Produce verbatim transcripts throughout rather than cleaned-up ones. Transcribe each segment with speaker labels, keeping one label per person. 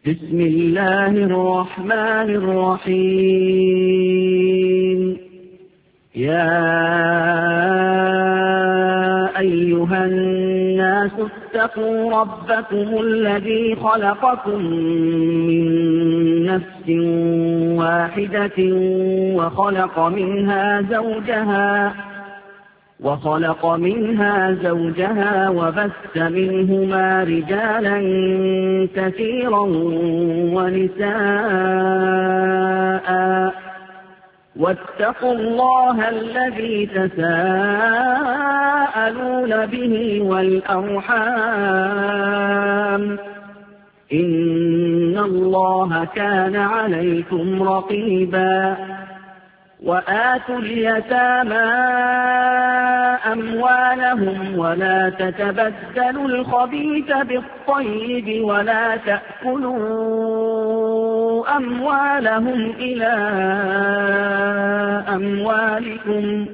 Speaker 1: بسم الله الرحمن الرحيم. يا أيها الناس اتقوا ربكم الذي خلقكم من نفس واحدة وخلق منها زوجها وخلق منها زوجها وبث منهما رجالا كثيرا ونساء واتقوا الله الذي تساءلون به والأرحام إن الله كان عليكم رقيبا. وآتوا اليتامى أموالهم ولا تتبدلوا الخبيث بالطيب ولا تأكلوا أموالهم إلى أموالكم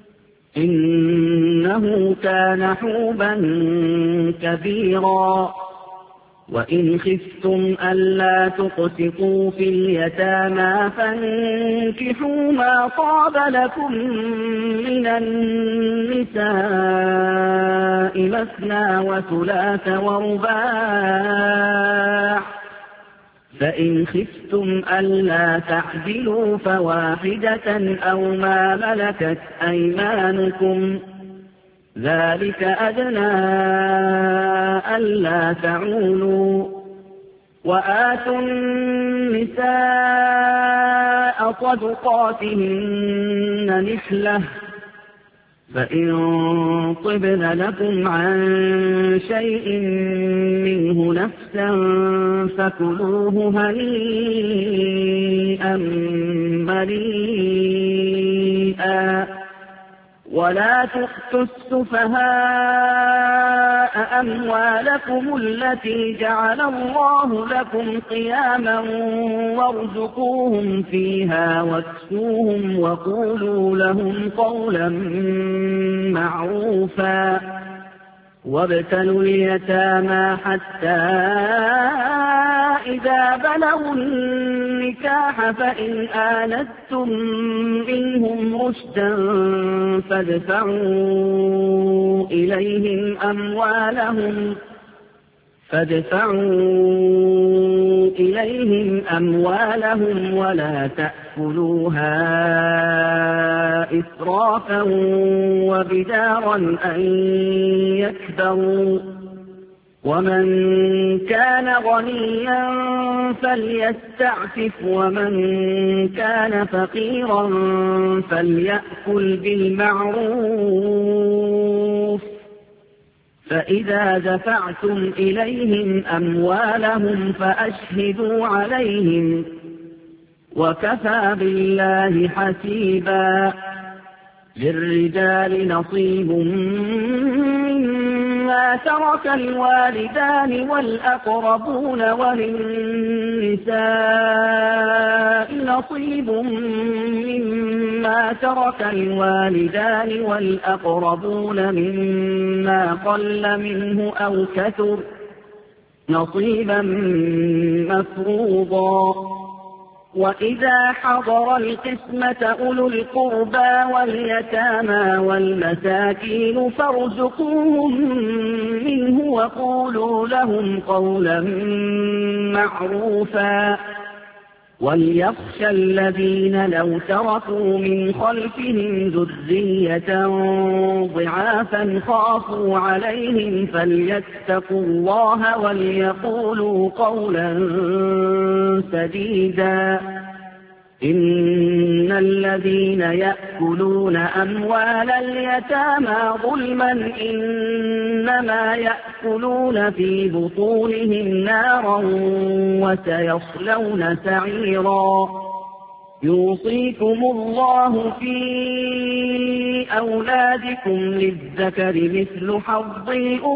Speaker 1: إنه كان حوبا كبيرا. وإن خفتم ألا تقسطوا في اليتامى فانكحوا ما طاب لكم من النساء مثنى وثلاث ورباع، فإن خفتم ألا تعدلوا فواحدة أو ما ملكت أيمانكم ذلك أدنى ألا تعولوا. وآتوا النساء صدقاتهن نحلة، فإن طبن لكم عن شيء منه نفسا فكلوه هنيئا مريئا. ولا تؤتوا السفهاء أموالكم التي جعل الله لكم قياما وارزقوهم فيها واكسوهم وقولوا لهم قولا معروفا. وابتلوا اليتامى حتى إذا بلغوا النكاح فإن آنستم منهم رشدا فادفعوا إليهم أموالهم فادفعوا إليهم أموالهم ولا تأكلوها إسرافا وبدارا أن يكبروا. ومن كان غنيا فليستعفف ومن كان فقيرا فليأكل بالمعروف. فإذا دفعتم إليهم أموالهم فأشهدوا عليهم وكفى بالله حسيبا. للرجال نصيب مما ترك الوالدان والأقربون وللنساء نصيب مما ترك الوالدان والأقربون مما قل منه أو كثر نصيبا مفروضا. وإذا حضر القسمة أولو القربى واليتامى والمساكين فارزقوهم منه وقولوا لهم قولا معروفا. وليخشى الذين لو تركوا من خلفهم ذرية ضعافا خافوا عليهم فليتقوا الله وليقولوا قولا سديدا. إن الذين يأكلون أموال اليتامى ظلما إنما يأكلون في بطونهم نارا وسيصلون سعيرا. يوصيكم الله في أولادكم للذكر مثل حظ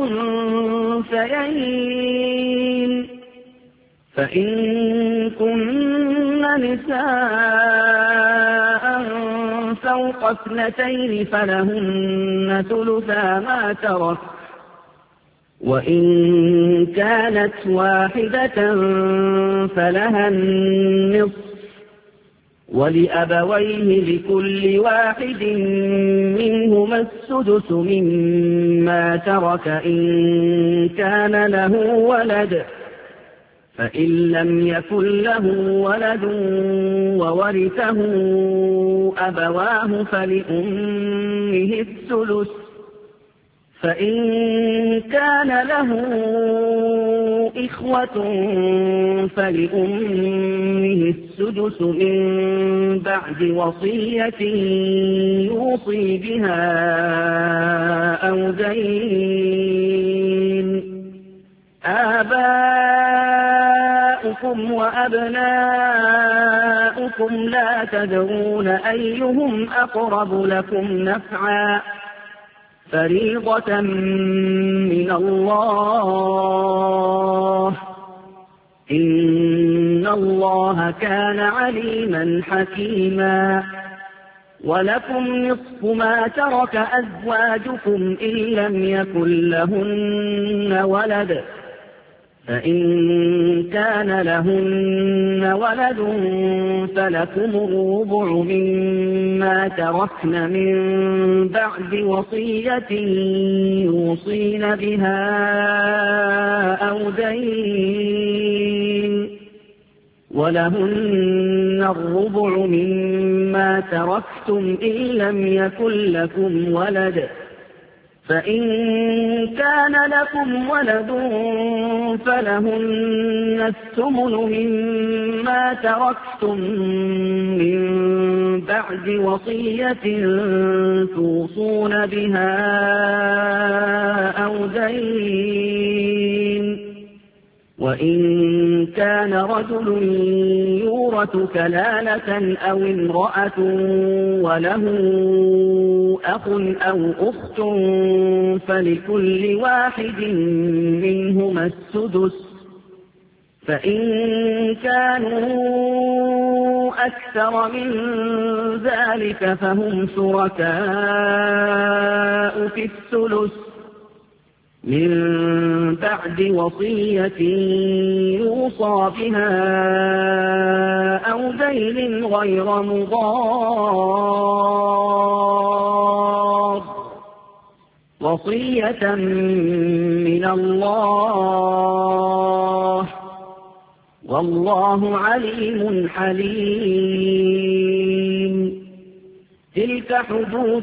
Speaker 1: الأنثيين. فإن كن نساء فوق اثنتين فلهن ثلثا ما ترك وإن كانت واحدة فلها النصف ولأبويه لكل واحد منهما السدس مما ترك إن كان له ولد، فإن لم يكن له ولد وورثه أبواه فلأمه الثلث، فإن كان له إخوة فلأمه السدس من بعد وصية يوصي بها أو دين. آباؤكم وأبناؤكم لا تدرون أيهم أقرب لكم نفعا، فريضة من الله، إن الله كان عليما حكيما. ولكم نصف ما ترك أزواجكم إن لم يكن لهن ولد، فإن كان لهن ولد فلكم الربع مما تركن من بعد وصية يوصين بها أو دين، ولهن الربع مما تركتم إن لم يكن لكم ولد، فإن كان لكم ولد فلهن الثمن مما تركتم من بعد وصية توصون بها أو دين. وإن كان رجل يورث كلالة أو امرأة وله أخ أو أخت فلكل واحد منهما السدس، فإن كانوا أكثر من ذلك فهم شركاء في الثلث من بعد وصية يوصى بها أو دين غير مضار، وصية من الله، والله عليم حليم. تلك حدود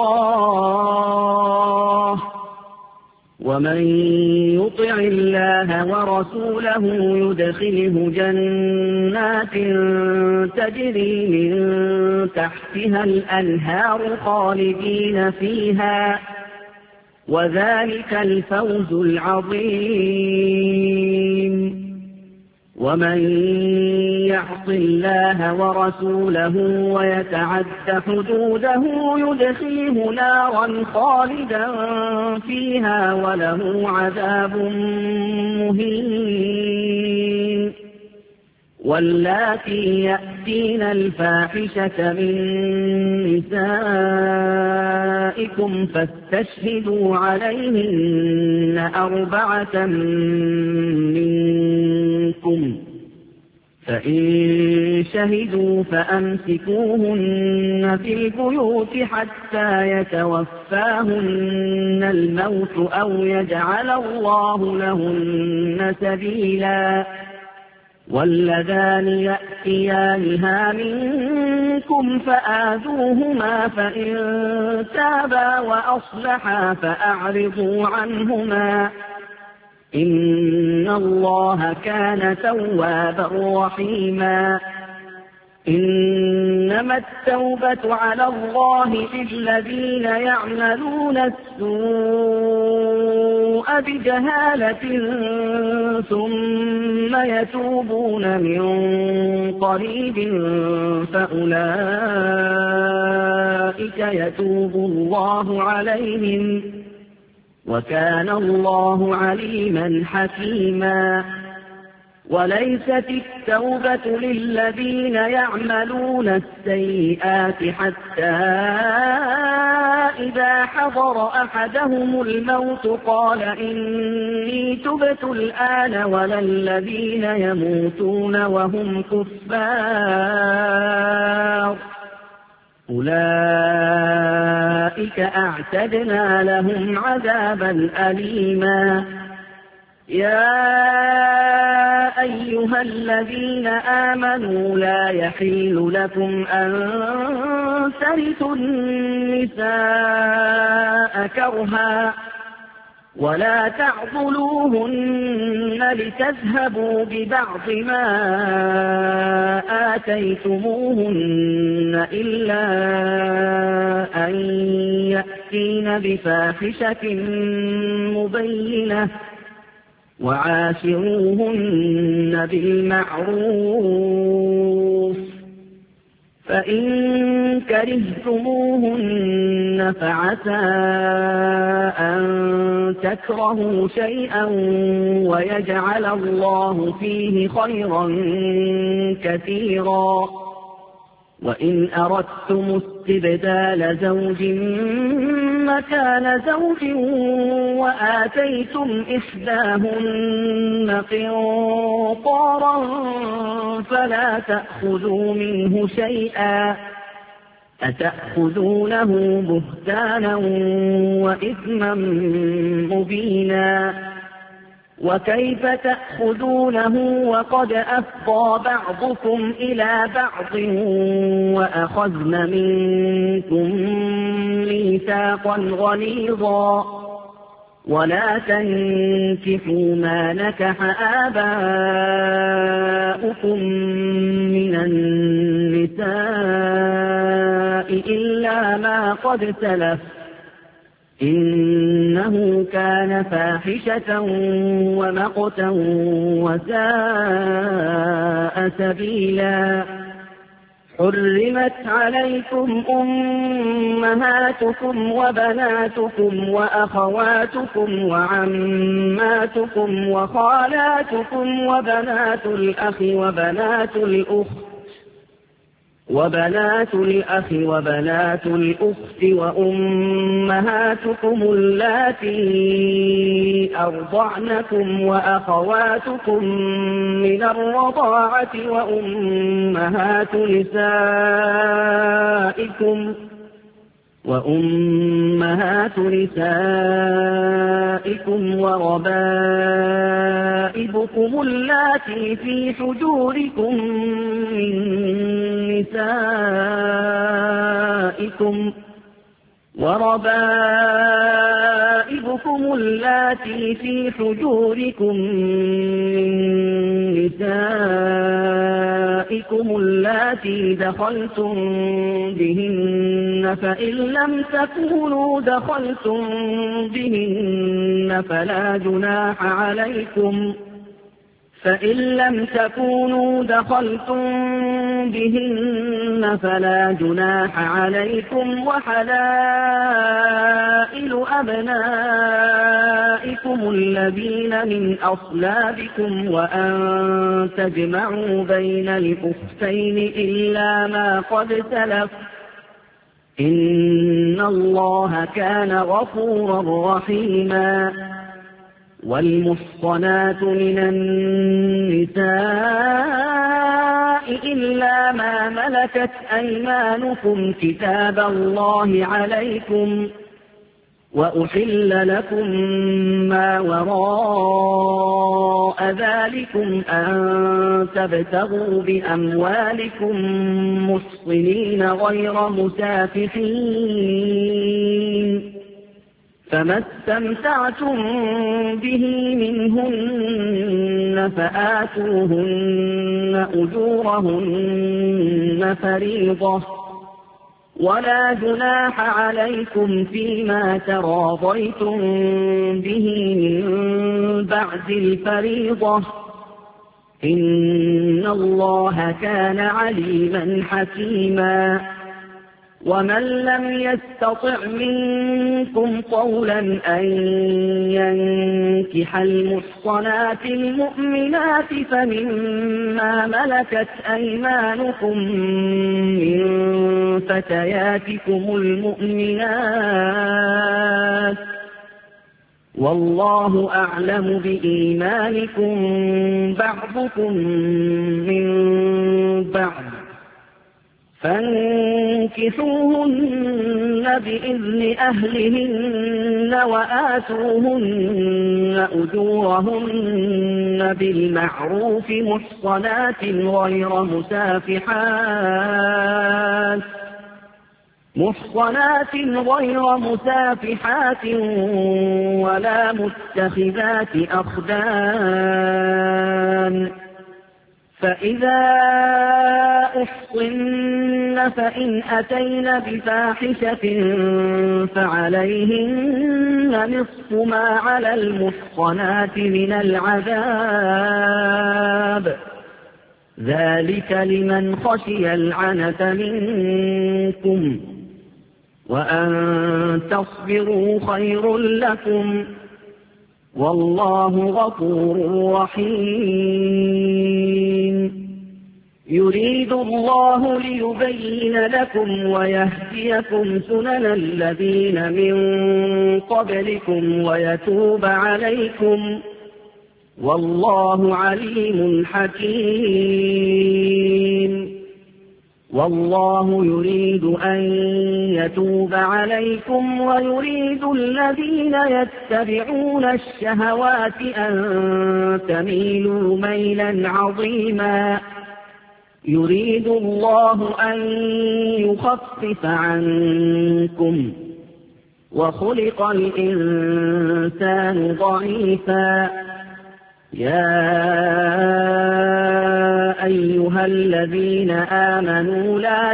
Speaker 1: الله، ومن يطع الله ورسوله يدخله جنات تجري من تحتها الأنهار خالدين فيها، وذلك الفوز العظيم. ومن يعص الله ورسوله ويتعد حدوده يدخله نارا خالدا فيها وله عذاب مهين. واللاتي يأتين الفاحشة من نسائكم فاستشهدوا عليهن أربعة منكم، فإن شهدوا فأمسكوهن في البيوت حتى يتوفاهن الموت أو يجعل الله لهن سبيلا. واللذان يأتيانها منكم فآذوهما، فإن تابا وأصلحا فأعرضوا عنهما، إن الله كان توابا رحيما. إنما التوبة على الله للذين يعملون السوء بجهالة ثم يتوبون من قريب فأولئك يتوب الله عليهم، وكان الله عليما حكيما. وليست التوبة للذين يعملون السيئات حتى إذا حضر أحدهم الموت قال إني تبت الآن ولا الذين يموتون وهم كفار أولئك أعتدنا لهم عذابا أليما. يا أيها الذين آمنوا لا يحل لكم أن ترثوا النساء كرها ولا تعضلوهن لتذهبوا ببعض ما آتيتموهن إلا أن يأتين بفاحشة مبينة وعاشروهن بالمعروف فإن كرهتموهن فعسى أن تكرهوا شيئا ويجعل الله فيه خيرا كثيرا. وإن أردتم استبدال زوج مكان زوج وآتيتم إحداهن قنطارا فلا تأخذوا منه شيئا أتأخذونه بهتانا وإثما مبينا. وكيف تأخذونه وقد أفضى بعضكم إلى بعض وأخذن منكم ميثاقا غليظا. ولا تنكحوا ما نكح آباؤكم من النساء إلا ما قد سلف إنه كان فاحشة ومقتا وساء سبيلا. حرمت عليكم أمهاتكم وبناتكم وأخواتكم وعماتكم وخالاتكم وبنات الأخ وبنات الأخت وبنات الأخ وبنات الأخت وأمهاتكم اللاتي أرضعنكم وأخواتكم من الرضاعة وأمهات نسائكم وأمهات نسائكم وربائبكم اللاتي في حجوركم من نسائكم وربائبكم اللاتي في حجوركم من نسائكم اللاتي دخلتم بهن فإن لم تكونوا دخلتم بهن فلا جناح عليكم فإن لم تكونوا دخلتم بهن فلا جناح عليكم وحلائل أبنائكم الذين من أصلابكم وأن تجمعوا بين الأختين إلا ما قد سلف إن الله كان غفورا رحيما. والمحصنات من النساء إلا ما ملكت أيمانكم كتاب الله عليكم وأحل لكم ما وراء ذلكم أن تبتغوا بأموالكم محصنين غير مسافحين فما استمتعتم به منهن فآتوهن أجورهن فريضة ولا جناح عليكم فيما تراضيتم به من بعد الفريضة إن الله كان عليما حكيما. ومن لم يستطع منكم طولا أن ينكح المحصنات المؤمنات فمما ملكت أيمانكم من فتياتكم المؤمنات والله أعلم بإيمانكم بعضكم من بعض فانكحوهن بإذن أهلهن وآتوهن أجورهن بالمعروف محصنات غير مسافحات محصنات غير مسافحات ولا متخذات أخدان فإذا أحصن فإن أتين بفاحشة فعليهن نصف ما على المحصنات من العذاب ذلك لمن خشي العنت منكم وأن تصبروا خير لكم والله غفور رحيم يريد الله ليبين لكم ويهديكم سنن الذين من قبلكم ويتوب عليكم والله عليم حكيم والله يريد أن يتوب عليكم ويريد الذين يتبعون الشهوات أن تميلوا ميلا عظيما يريد الله أن يخفف عنكم وخلق الإنسان ضعيفا يا أيها الذين آمنوا لا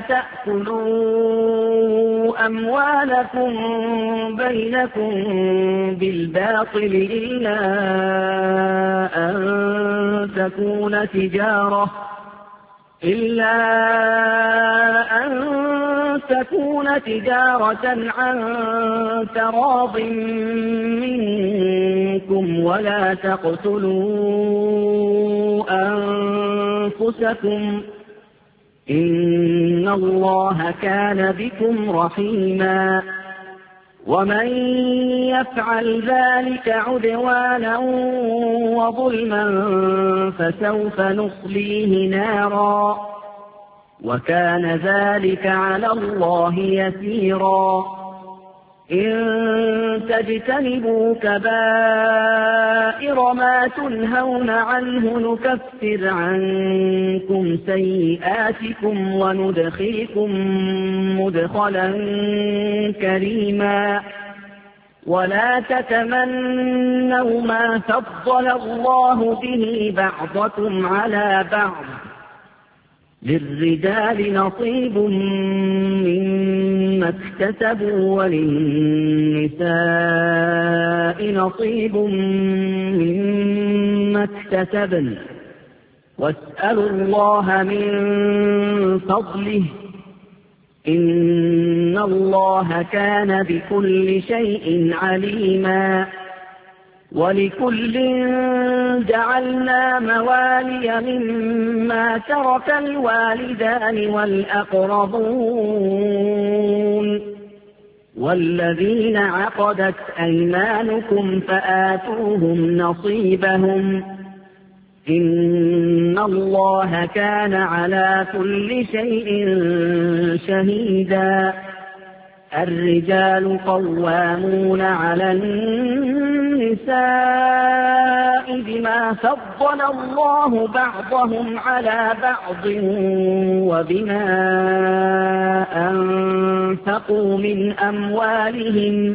Speaker 1: تأكلوا أموالكم بينكم بالباطل إلا أن تكون تجارة إلا أن تكون تجارة عن تراض منكم ولا تقتلوا أنفسكم إن الله كان بكم رحيما ومن يفعل ذلك عدوانا وظلما فسوف نصليه نارا وكان ذلك على الله يسيرا إن تجتنبوا كبائر ما تنهون عنه نكفر عنكم سيئاتكم وندخلكم مدخلا كريما ولا تتمنوا ما فضل الله به بعضكم على بعض للرجال نصيب مما اكتسبوا وللنساء نصيب مما اكتسبن واسألوا الله من فضله إن الله كان بكل شيء عليما ولكل جعلنا موالي مما ترك الوالدان والأقربون والذين عقدت أيمانكم فآتوهم نصيبهم إن الله كان على كل شيء شهيدا الرجال قوامون على النساء بما فضل الله بعضهم على بعض وبما أنفقوا من أموالهم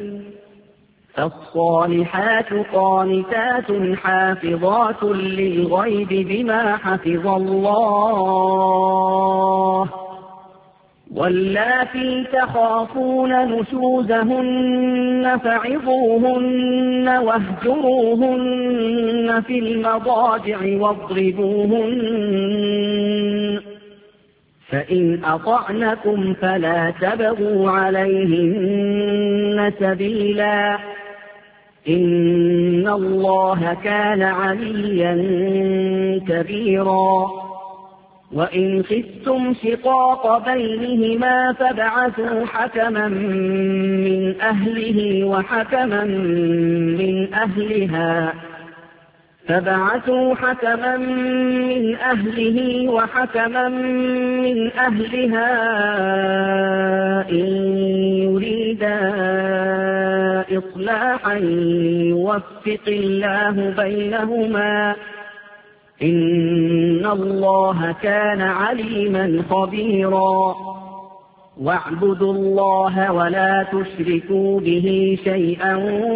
Speaker 1: فالصالحات قانتات حافظات للغيب بما حفظ الله واللاتي تخافون نشوزهن فعظوهن واهجروهن في المضاجع واضربوهن فإن أطعنكم فلا تبغوا عليهن سبيلا إن الله كان عليا كبيرا وإن خفتم شقاق بينهما فابعثوا حكما من أهله وحكما من أهلها فبعثوا حكما من أهله وحكما من أهلها إن يريدا إصلاحا يوفق الله بينهما إن الله كان عليما خبيرا واعبدوا الله ولا تشركوا به شيئا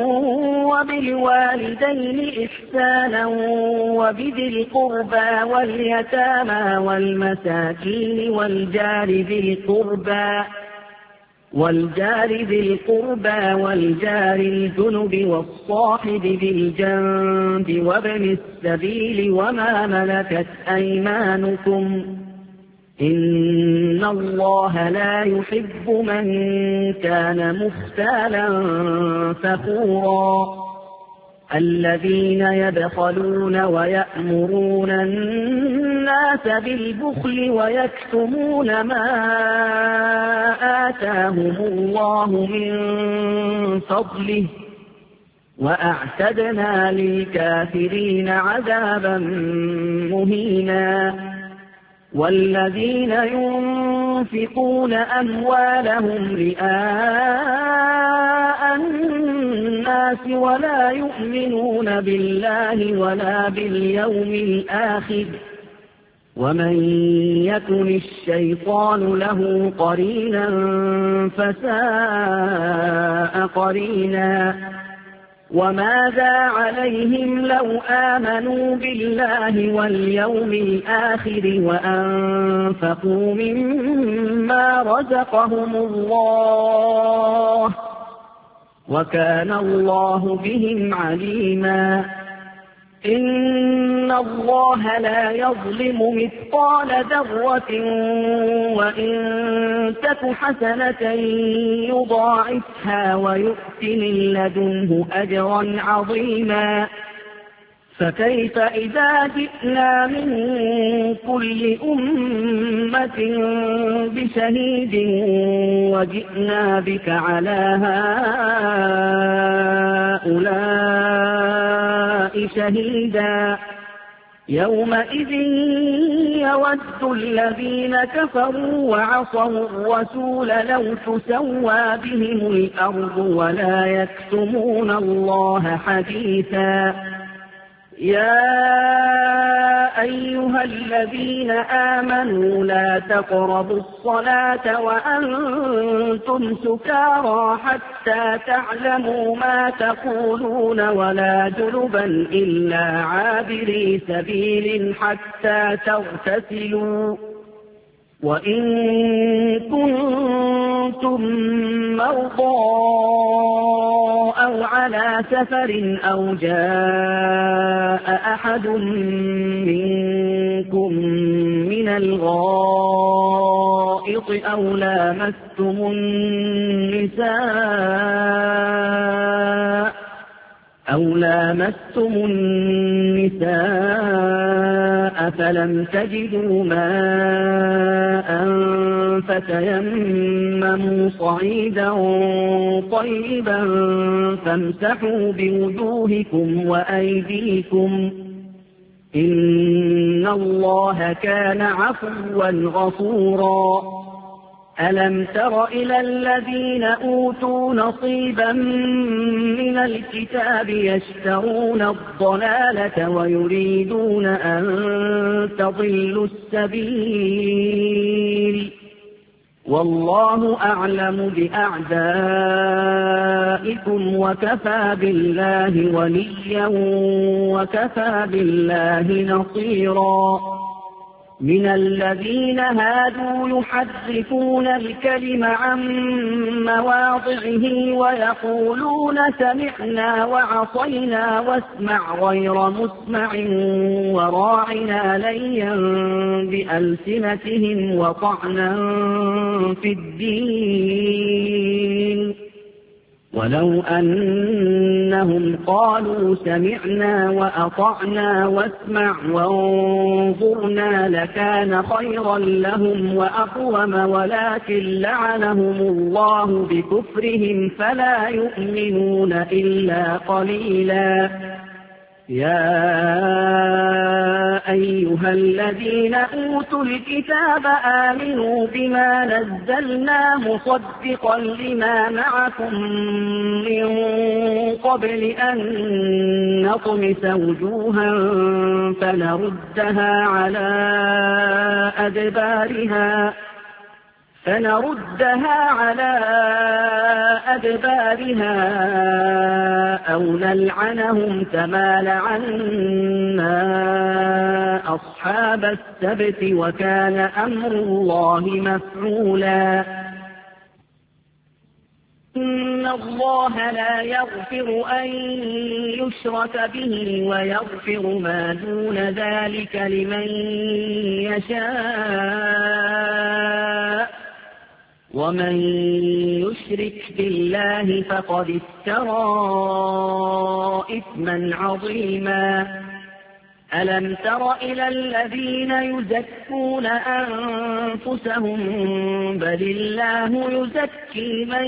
Speaker 1: وبالوالدين إحسانا وبذي القربى واليتامى والمساكين والجار ذي القربى والجار ذي القربى والجار الجنب والصاحب بالجنب وابن السبيل وما ملكت أيمانكم إن الله لا يحب من كان مختالا فخورا الذين يبخلون ويأمرون الناس بالبخل ويكتمون ما آتاهم الله من فضله وأعتدنا للكافرين عذابا مهينا والذين ينفقون أموالهم رئاء الناس ولا يؤمنون بالله ولا باليوم الآخر ومن يكن الشيطان له قرينا فساء قرينا وماذا عليهم لو آمنوا بالله واليوم الآخر وأنفقوا مما رزقهم الله وكان الله بهم عليما إن الله لا يظلم مثقال ذرة وإن تك حسنة يضاعفها ويؤت من لدنه أجرا عظيما فكيف إذا جئنا من كل أمة بشهيد وجئنا بك على هؤلاء شهيدا يومئذ يود الذين كفروا وعصوا الرسول لو تسوى بهم الأرض ولا يكتمون الله حديثا يا أيها الذين آمنوا لا تقربوا الصلاة وأنتم سكارى حتى تعلموا ما تقولون ولا جنبا إلا عابري سبيل حتى تغتسلوا وإن كنتم مرضى أو على سفر أو جاء أحد منكم من الغائط أو لامستم النساء أو لامستم النساء فلم تجدوا ماء فتيمموا صعيدا طيبا فامسحوا بوجوهكم وأيديكم إن الله كان عفوا غفورا ألم تر إلى الذين أوتوا نصيبا من الكتاب يشترون الضلالة ويريدون أن تضلوا السبيل والله أعلم بأعدائكم وكفى بالله وليا وكفى بالله نصيرا من الذين هادوا يحرفون الكلم عن مواضعه ويقولون سمعنا وعصينا واسمع غير مسمع وراعنا ليا بألسنتهم وطعنا في الدين ولو أنهم قالوا سمعنا وأطعنا واسمع وانظرنا لكان خيرا لهم وأقوم ولكن لعنهم الله بكفرهم فلا يؤمنون إلا قليلا يا أيها الذين أوتوا الكتاب آمنوا بما نزلنا مصدقا لما معكم من قبل أن نطمس وجوها فنردها على أدبارها فنردها على أدبارها أو نلعنهم كما لعنا أصحاب السبت وكان أمر الله مفعولا إن الله لا يغفر أن يشرك به ويغفر ما دون ذلك لمن يشاء ومن يشرك بالله فقد افترى إثما عظيما ألم تر إلى الذين يزكون أنفسهم بل الله يزكي من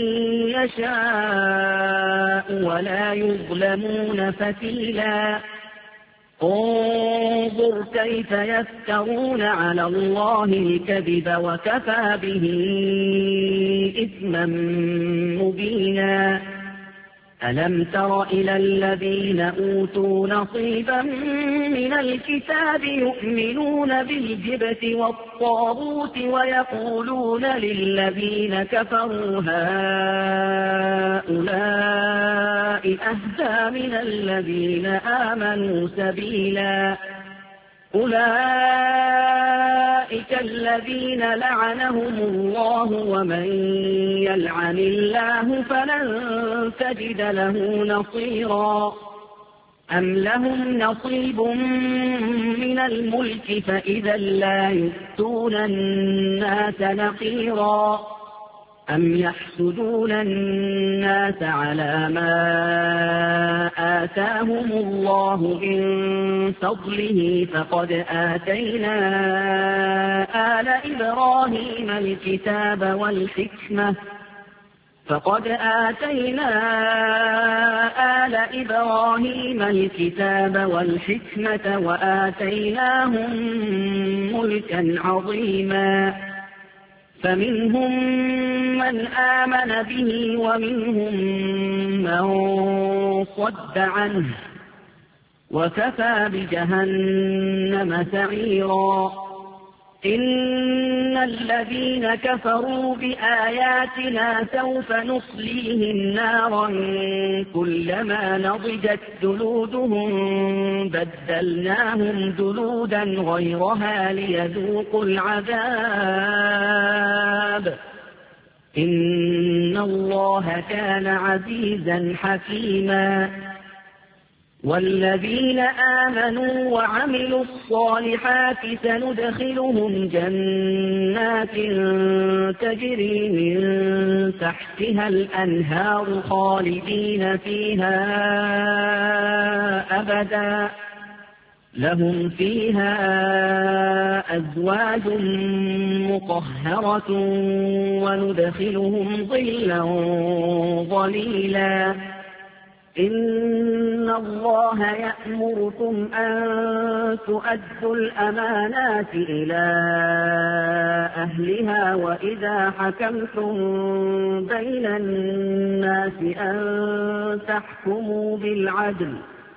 Speaker 1: يشاء ولا يظلمون فتيلا انظر كيف يفترون على الله الكذب وكفى به إثما مبينا ألم تر إلى الذين أوتوا نصيبا من الكتاب يؤمنون بالجبت والطاغوت ويقولون للذين كفروا هؤلاء أهدى من الذين آمنوا سبيلا أولئك الذين لعنهم الله ومن يلعن الله فلن تجد له نصيرا أم لهم نصيب من الملك فإذا لا يؤتون الناس نقيرا أم يحسدون الناس على ما آتاهم الله من فضله فقد آتينا آل إبراهيم الكتاب والحكمة فقد آتينا آل إبراهيم الكتاب والحكمة وآتيناهم ملكا عظيما فمنهم من آمن به ومنهم من صد عنه وكفى بجهنم سعيرا إن الذين كفروا بآياتنا سوف نصليهم نارا كلما نضجت جلودهم بدلناهم جلودا غيرها ليذوقوا العذاب إن الله كان عزيزا حكيما والذين آمنوا وعملوا الصالحات سندخلهم جنات تجري من تحتها الأنهار خالدين فيها أبدا لهم فيها أزواج مطهرة وندخلهم ظلا ظليلا إن الله يأمركم أن تؤدوا الأمانات إلى أهلها وإذا حكمتم بين الناس أن تحكموا بالعدل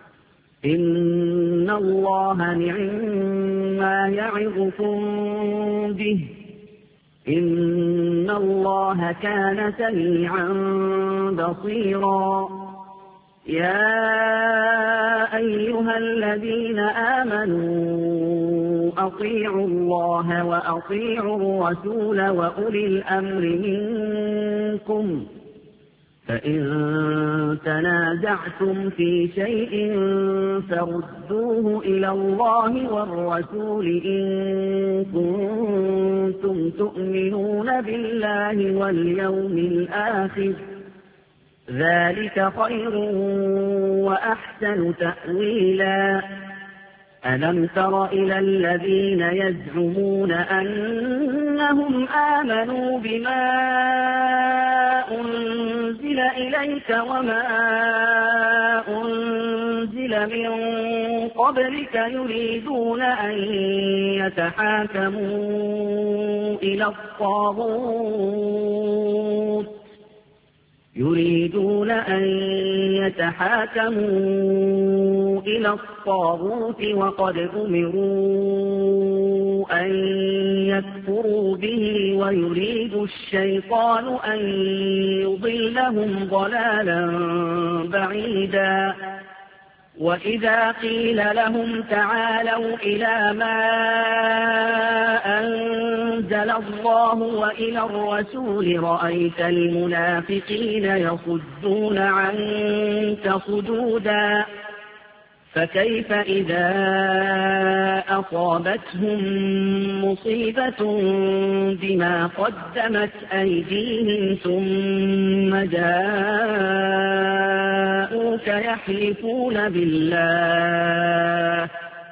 Speaker 1: إن الله نعما يعظكم به إن الله كان سميعا بصيرا يا أيها الذين آمنوا أطيعوا الله وأطيعوا الرسول وأولي الأمر منكم فإن تنازعتم في شيء فردوه إلى الله والرسول إن كنتم تؤمنون بالله واليوم الآخر ذلك خير وأحسن تأويلا. ألم تر إلى الذين يزعمون أنهم آمنوا بما أنزل إليك وما أنزل من قبلك يريدون أن يتحاكموا إلى الطاغوت يريدون أن يتحاكموا إلى الطاغوت وقد أمروا أن يكفروا به ويريد الشيطان أن يضلهم ضلالا بعيدا. وإذا قيل لهم تعالوا إلى ما أنزل الله وإلى الرسول رأيت المنافقين يصدون عنك صدودا. فكيف إذا أصابتهم مصيبة بما قدمت أيديهم ثم جاءوك يحلفون بالله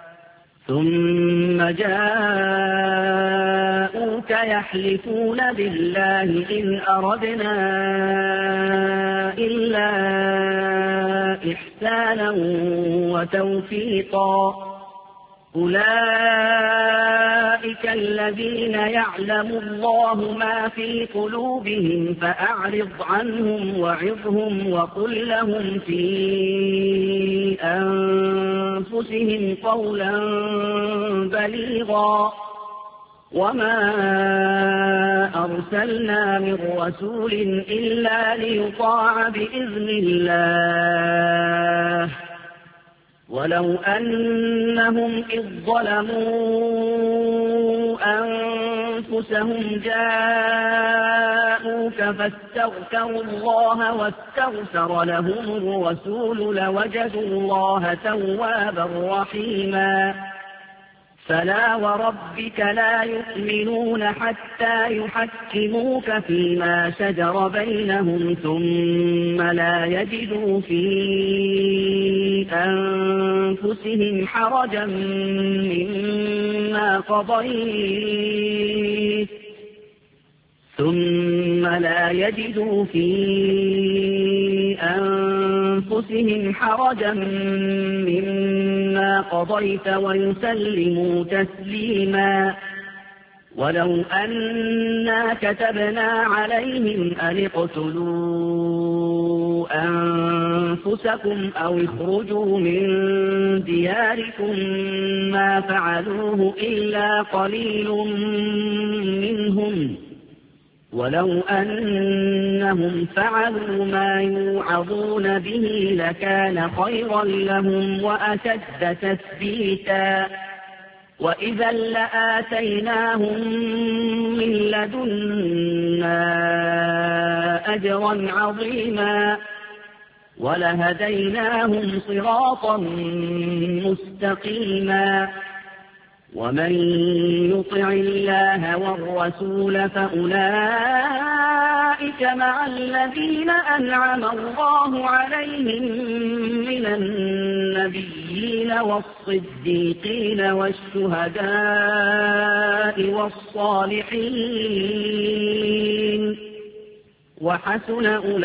Speaker 1: ثم جاءوك يحلفون بالله إن أردنا إلا إحسانا وتوفيقا. أولئك الذين يعلم الله ما في قلوبهم فأعرض عنهم وعظهم وقل لهم في أنفسهم قولا بليغا. وما أرسلنا من رسول إلا ليطاع بإذن الله ولو أنهم إذ ظلموا أنفسهم جاءوك فاستغفروا الله واستغفر لهم الرسول لوجدوا الله توابا رحيما. فلا وربك لا يؤمنون حتى يحكموك فيما شجر بينهم ثم لا يجدوا في أنفسهم حرجا مما قضيت ثم لا يجدوا في أنفسهم حرجا مما قضيت ويسلموا تسليما. ولو أنا كتبنا عليهم أن اقتلوا أنفسكم أو اخرجوا من دياركم ما فعلوه إلا قليل منهم ولو أنهم فعلوا ما يوعظون به لكان خيرا لهم وأشد تثبيتا. وإذا لآتيناهم من لدنا أجرا عظيما ولهديناهم صراطا مستقيما. ومن يطع الله والرسول فأولئك مع الذين أنعم الله عليهم من النبيين والصديقين والشهداء والصالحين وحسن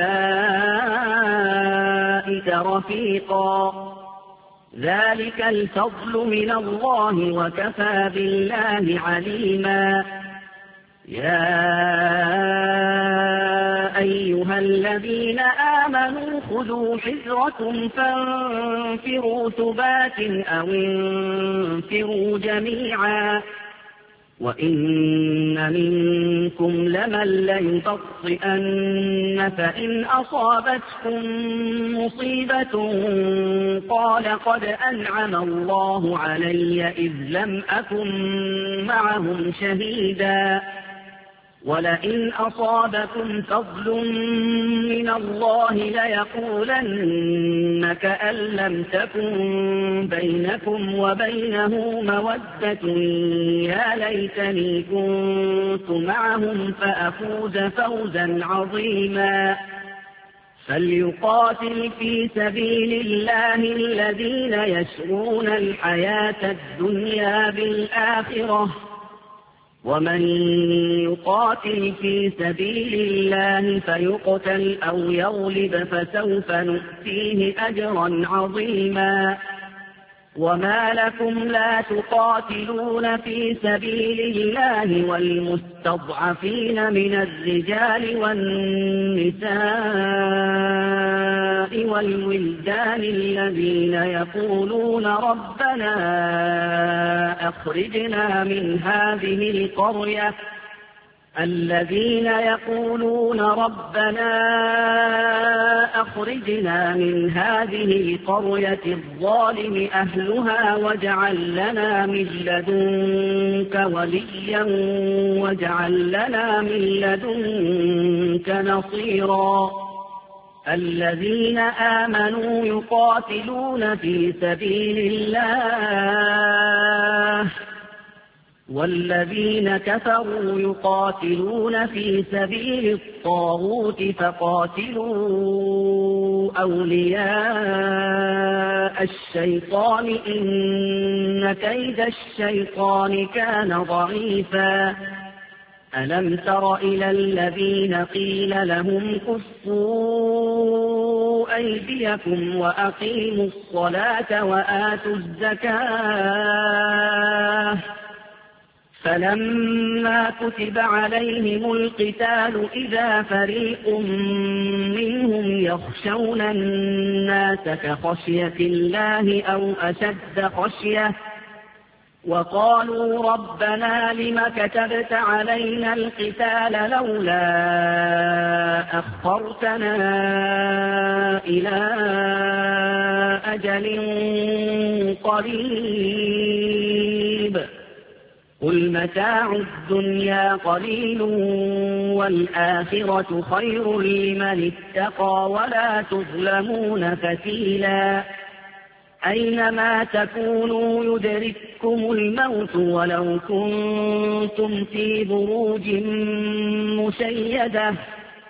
Speaker 1: أولئك رفيقا. ذلك الفضل من الله وكفى بالله عليما. يا أيها الذين آمنوا خذوا حذركم فانفروا ثبات أو انفروا جميعا وإن منكم لمن ليبطئن فإن أصابتكم مصيبة قال قد أنعم الله علي إذ لم أكن معهم شهيدا ولئن أصابكم فضل من الله ليقولن كأن لم تكن بينكم وبينه مودة يا ليتني كنت معهم فأفوز فوزا عظيما فليقاتل في سبيل الله الذين يشرون الحياة الدنيا بالآخرة ومن يقاتل في سبيل الله فيقتل أو يغلب فسوف نؤتيه أجرا عظيما وما لكم لا تقاتلون في سبيل الله والمستضعفين من الرجال والنساء والولدان الذين يقولون ربنا أخرجنا من هذه القرية الذين يقولون ربنا أخرجنا من هذه القرية الظالم أهلها واجعل لنا من لدنك وليا واجعل لنا من لدنك نصيرا الذين آمنوا يقاتلون في سبيل الله والذين كفروا يقاتلون في سبيل الطاغوت فقاتلوا أولياء الشيطان إن كيد الشيطان كان ضعيفا ألم تر إلى الذين قيل لهم كفوا أيديكم وأقيموا الصلاة وآتوا الزكاة فلما كتب عليهم القتال إذا فريق منهم يخشون الناس كخشية الله أو أشد خشية وقالوا ربنا لم كتبت علينا القتال لولا أخرتنا إلى أجل قريب قل متاع الدنيا قليل والآخرة خير لمن اتقى ولا تظلمون فتيلا أينما تكونوا يدرككم الموت ولو كنتم في بروج مشيدة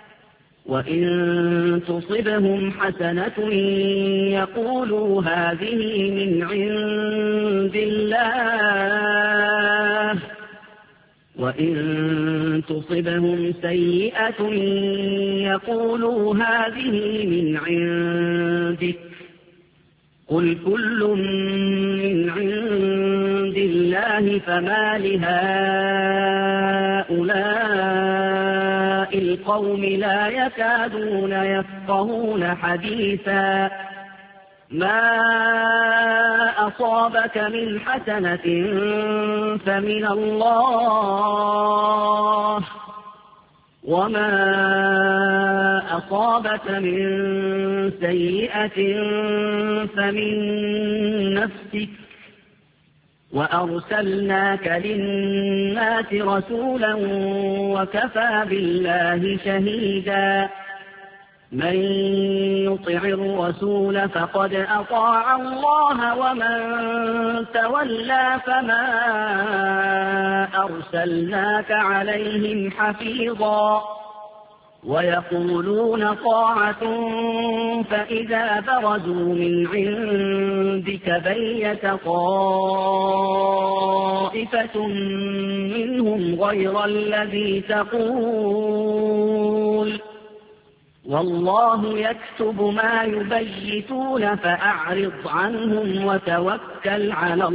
Speaker 1: وإن تصبهم حسنة يقولوا هذه من عند الله وإن تصبهم سيئة يقولوا هذه من عندك قل كل من عند الله فما لهؤلاء القوم لا يكادون يفقهون حديثا ما أصابك من حسنة فمن الله وما أصابك من سيئة فمن نفسك وأرسلناك للناس رسولا وكفى بالله شهيدا من يطع الرسول فقد أطاع الله ومن تولى فما أرسلناك عليهم حفيظا ويقولون طاعة فإذا برزوا من عندك بيت طائفة منهم غير الذي تقول والله يكتب ما يبيتون فأعرض عنهم وتوكل على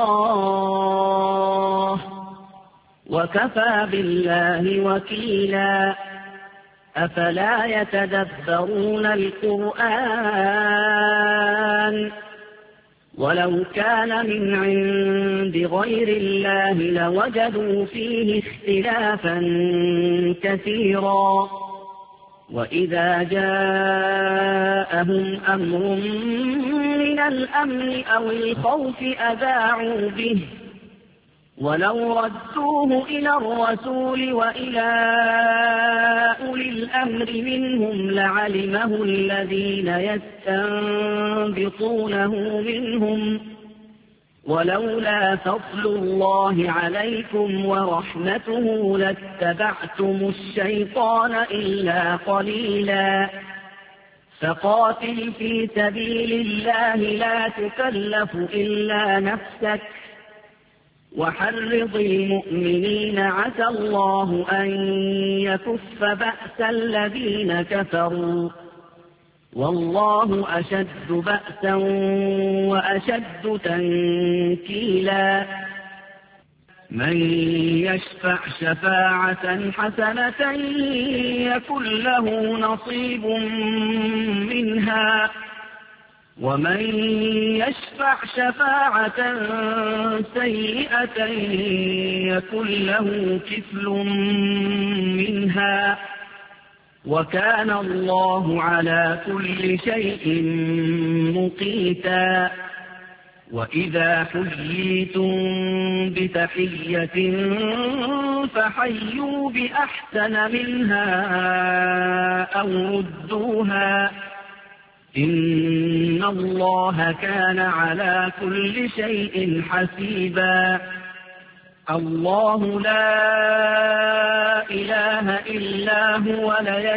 Speaker 1: الله وكفى بالله وكيلا أفلا يتدبرون القرآن ولو كان من عند غير الله لوجدوا فيه اختلافا كثيرا وإذا جاءهم أمر من الأمن أو الخوف أذاعوا به ولو ردوه إلى الرسول وإلى أولي الأمر منهم لعلمه الذين يستنبطونه منهم ولولا فضل الله عليكم ورحمته لاتبعتم الشيطان إلا قليلا فقاتل في سبيل الله لا تكلف إلا نفسك وحرض المؤمنين عسى الله أن يكف بأس الذين كفروا والله أشد بأسا وأشد تنكيلا من يشفع شفاعة حسنة يكن له نصيب منها ومن يشفع شفاعة سيئة يكن له كفل منها وكان الله على كل شيء مقيتا وإذا حييتم بتحية فحيوا بأحسن منها أو ردوها إن الله كان على كل شيء حسيبا الله لا إله إلا هو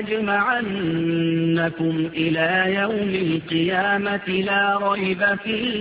Speaker 1: ليجمعنكم إلى يوم القيامة لا ريب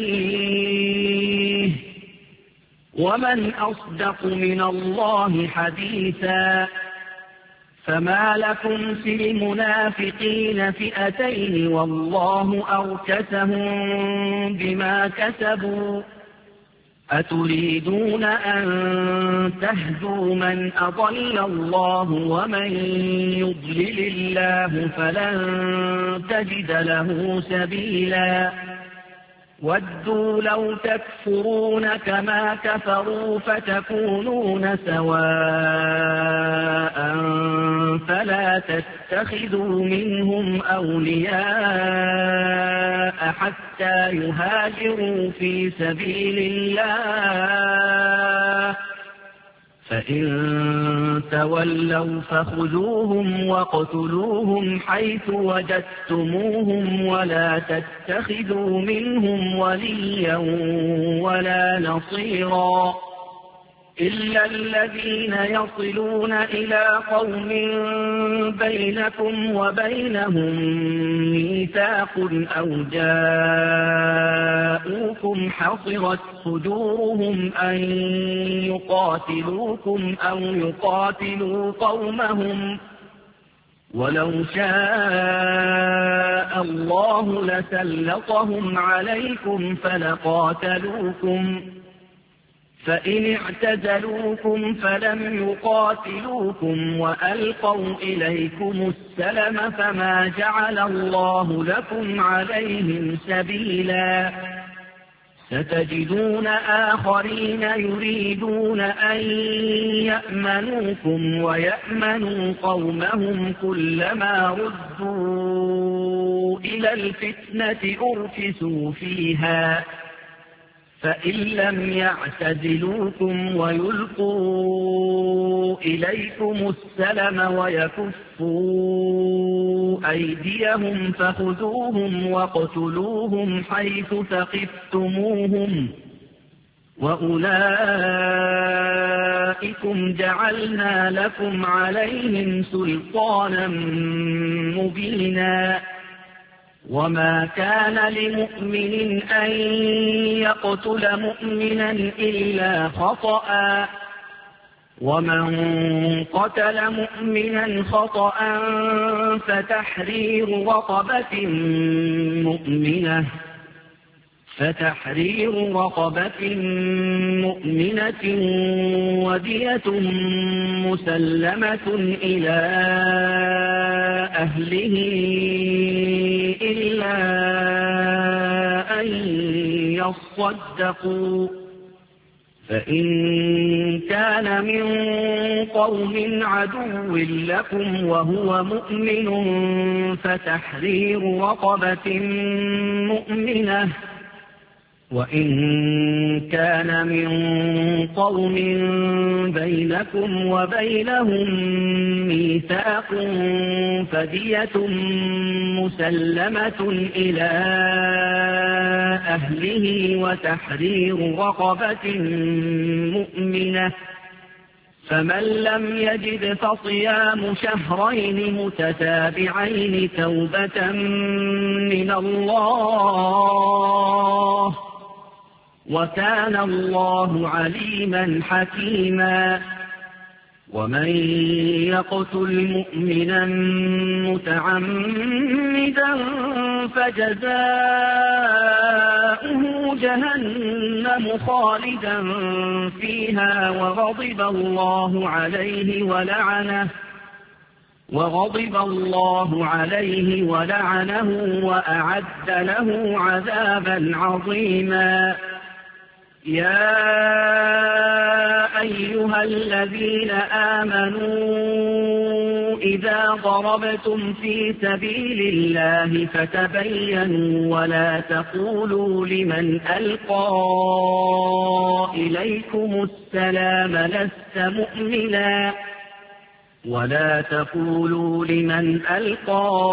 Speaker 1: فيه ومن أصدق من الله حديثا فما لكم في المنافقين فئتين والله أركسهم بما كسبوا أتريدون أن تهدوا من أضل الله ومن يضلل الله فلن تجد له سبيلا ودوا لو تكفرون كما كفروا فتكونون سواء فلا تتخذوا منهم أولياء حتى يهاجروا في سبيل الله فإن تولوا فخذوهم واقتلوهم حيث وجدتموهم ولا تتخذوا منهم وليا ولا نصيرا إلا الذين يصلون إلى قوم بينكم وبينهم ميثاق أو جاءوكم حصرت صدورهم أن يقاتلوكم أو يقاتلوا قومهم ولو شاء الله لسلطهم عليكم فلقاتلوكم فإن اعتزلوكم فلم يقاتلوكم وألقوا إليكم السلم فما جعل الله لكم عليهم سبيلا ستجدون آخرين يريدون أن يأمنوكم ويأمنوا قومهم كلما ردوا إلى الفتنة أركسوا فيها فإن لم يعتزلوكم ويلقوا إليكم السلم ويكفوا أيديهم فخذوهم واقتلوهم حيث ثقفتموهم وأولئكم جعلنا لكم عليهم سلطانا مبينا وما كان لمؤمن أن يقتل مؤمنا إلا خطأ ومن قتل مؤمنا خطأ فتحرير رقبة مؤمنة فتحرير رقبة مؤمنة ودية مسلمة إلى أهله إلا أن يصدقوا، فإن كان من قوم عدو لكم وهو مؤمن فتحرير رقبة مؤمنة، وإن كان من قوم بينكم وبينهم ميثاق فدية مسلمة إلى أهله وتحرير رقبة مؤمنة، فمن لم يجد فصيام شهرين متتابعين توبة من الله، وكان الله عليما حكيما. ومن يقتل مؤمنا متعمدا فجزاؤه جهنم خالدا فيها وغضب الله عليه ولعنه وغضب الله عليه ولعنه وأعد له عذابا عظيما. يا أيها الذين آمنوا إذا ضربتم في سبيل الله فتبينوا ولا تقولوا لمن ألقى إليكم السلام لست مؤمنا ولا تقولوا لمن ألقى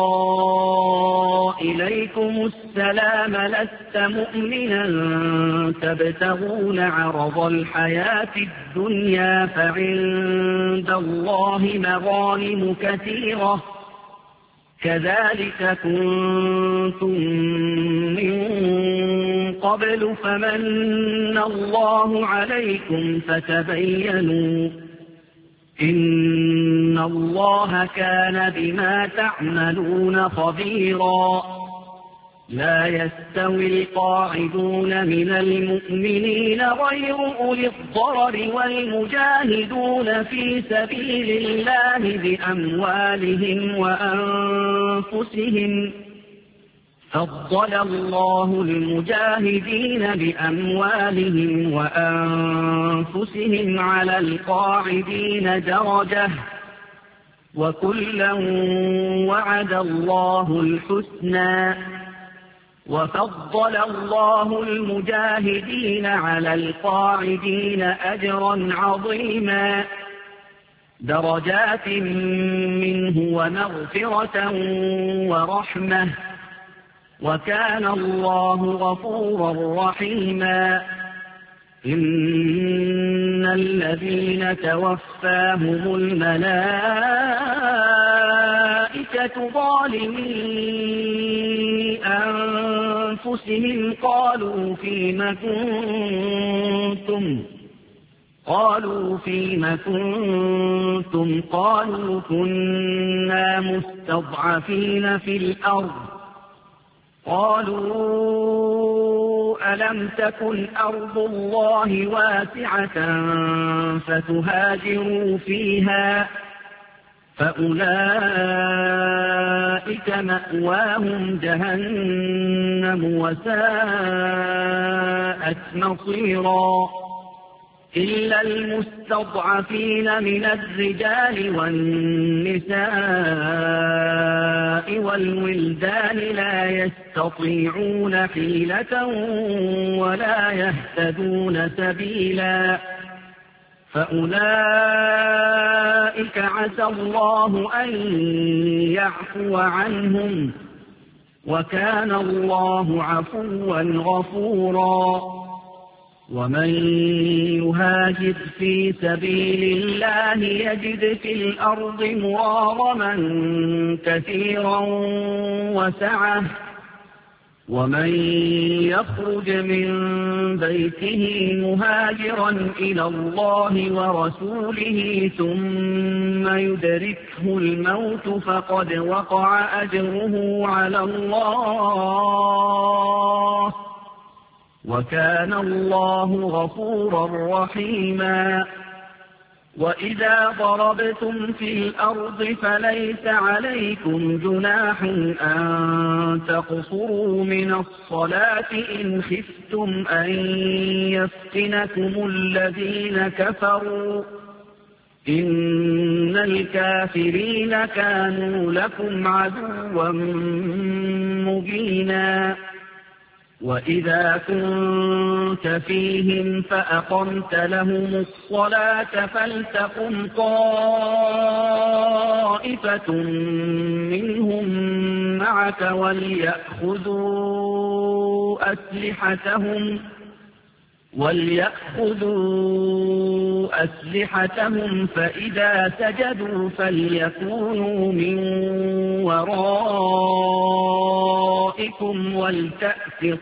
Speaker 1: إليكم السلام لست مؤمنا تبتغون عرض الحياة الدنيا فعند الله مغانم كثيرة كذلك كنتم من قبل فمن الله عليكم فتبينوا إن الله كان بما تعملون خبيرا. لا يستوي القاعدون من المؤمنين غير أولي الضرر والمجاهدون في سبيل الله بأموالهم وأنفسهم، فضل الله المجاهدين بأموالهم وأنفسهم على القاعدين درجة، وكلا وعد الله الحسنى، وفضل الله المجاهدين على القاعدين أجرا عظيما، درجات منه ومغفرة ورحمة، وكان الله غفورا رحيما. إن الذين توفاهم الملائكة ظالمي أنفسهم قالوا فيم كنتم قالوا فيم كنتم قالوا كنا مستضعفين في الأرض قالوا ألم تكن أرض الله واسعة فتهاجروا فيها فأولئك مأواهم جهنم وساءت مصيرا إلا المستضعفين من الرجال والنساء والولدان لا يستطيعون حيلة ولا يهتدون سبيلا فأولئك عسى الله أن يعفو عنهم وكان الله عفوا غفورا. ومن يهاجر في سبيل الله يجد في الأرض مغارما كثيرا وسعة ومن يخرج من بيته مهاجرا إلى الله ورسوله ثم يدركه الموت فقد وقع أجره على الله وكان الله غفورا رحيما. وإذا ضربتم في الأرض فليس عليكم جناح أن تقصروا من الصلاة إن خفتم أن يفتنكم الذين كفروا إن الكافرين كانوا لكم عدوا مبينا. وإذا كنت فيهم فأقمت لهم الصلاة فلتقم طائفة منهم معك وليأخذوا أسلحتهم وليأخذوا أسلحتهم فإذا سجدوا فليكونوا من ورائكم ولتأت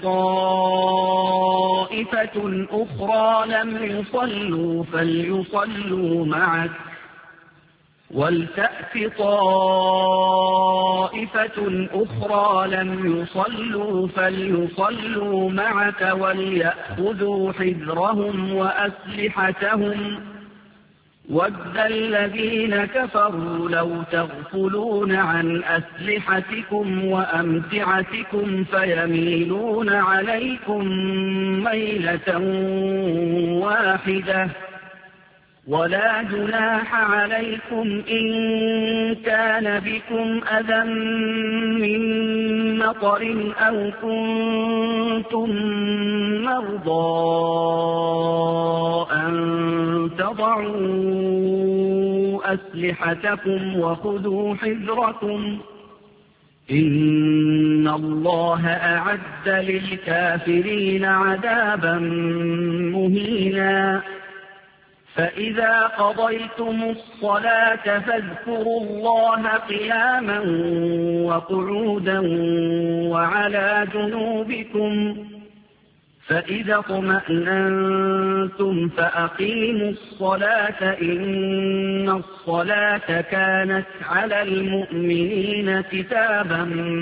Speaker 1: طائفة أخرى لم يصلوا فليصلوا معك ولتأت طائفة أخرى لم يصلوا فليصلوا معك وليأخذوا حذرهم وأسلحتهم وَدَّ الَّذِينَ كَفَرُوا لَوْ تَغْفُلُونَ عَنْ أَسْلِحَتِكُمْ وَأَمْتِعَتِكُمْ فَيَمِيلُونَ عَلَيْكُمْ مَيْلَةً وَاحِدَةً ولا جناح عليكم إن كان بكم أذى من مطر أو كنتم مرضى أن تضعوا أسلحتكم وخذوا حذركم إن الله أعد للكافرين عذابا مهينا. فإذا قضيتم الصلاة فاذكروا الله قياما وقعودا وعلى جنوبكم فإذا اطمأننتم فأقيموا الصلاة إن الصلاة كانت على المؤمنين كتابا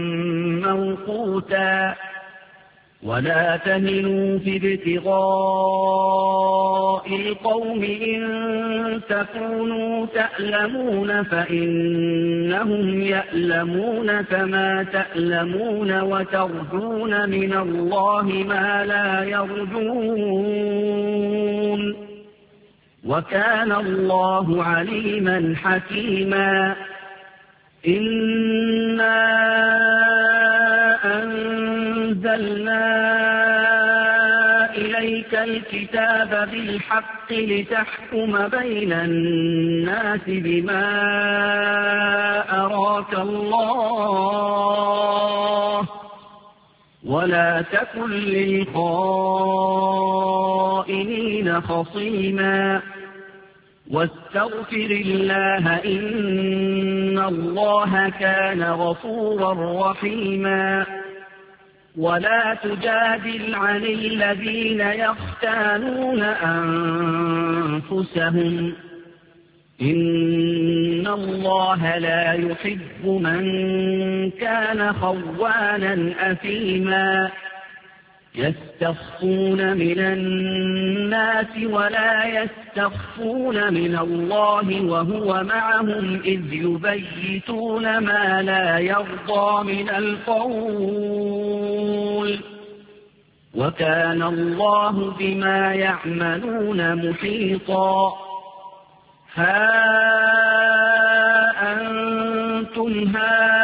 Speaker 1: موقوتا. ولا تهنوا في ابتغاء القوم إن تكونوا تألمون فإنهم يألمون كما تألمون وترجون من الله ما لا يرجون وكان الله عليما حكيما. إنا أنزلنا إليك الكتاب بالحق لتحكم بين الناس بما أراك الله ولا تكن للخائنين خصيما واستغفر الله إن الله كان غفورا رحيما. ولا تجادل عن الذين يختانون أنفسهم إن الله لا يحب من كان خوانا أثيما. يستخفون من الناس ولا يستخفون من الله وهو معهم إذ يبيتون ما لا يرضى من القول وكان الله بما يعملون محيطا. ها أنتم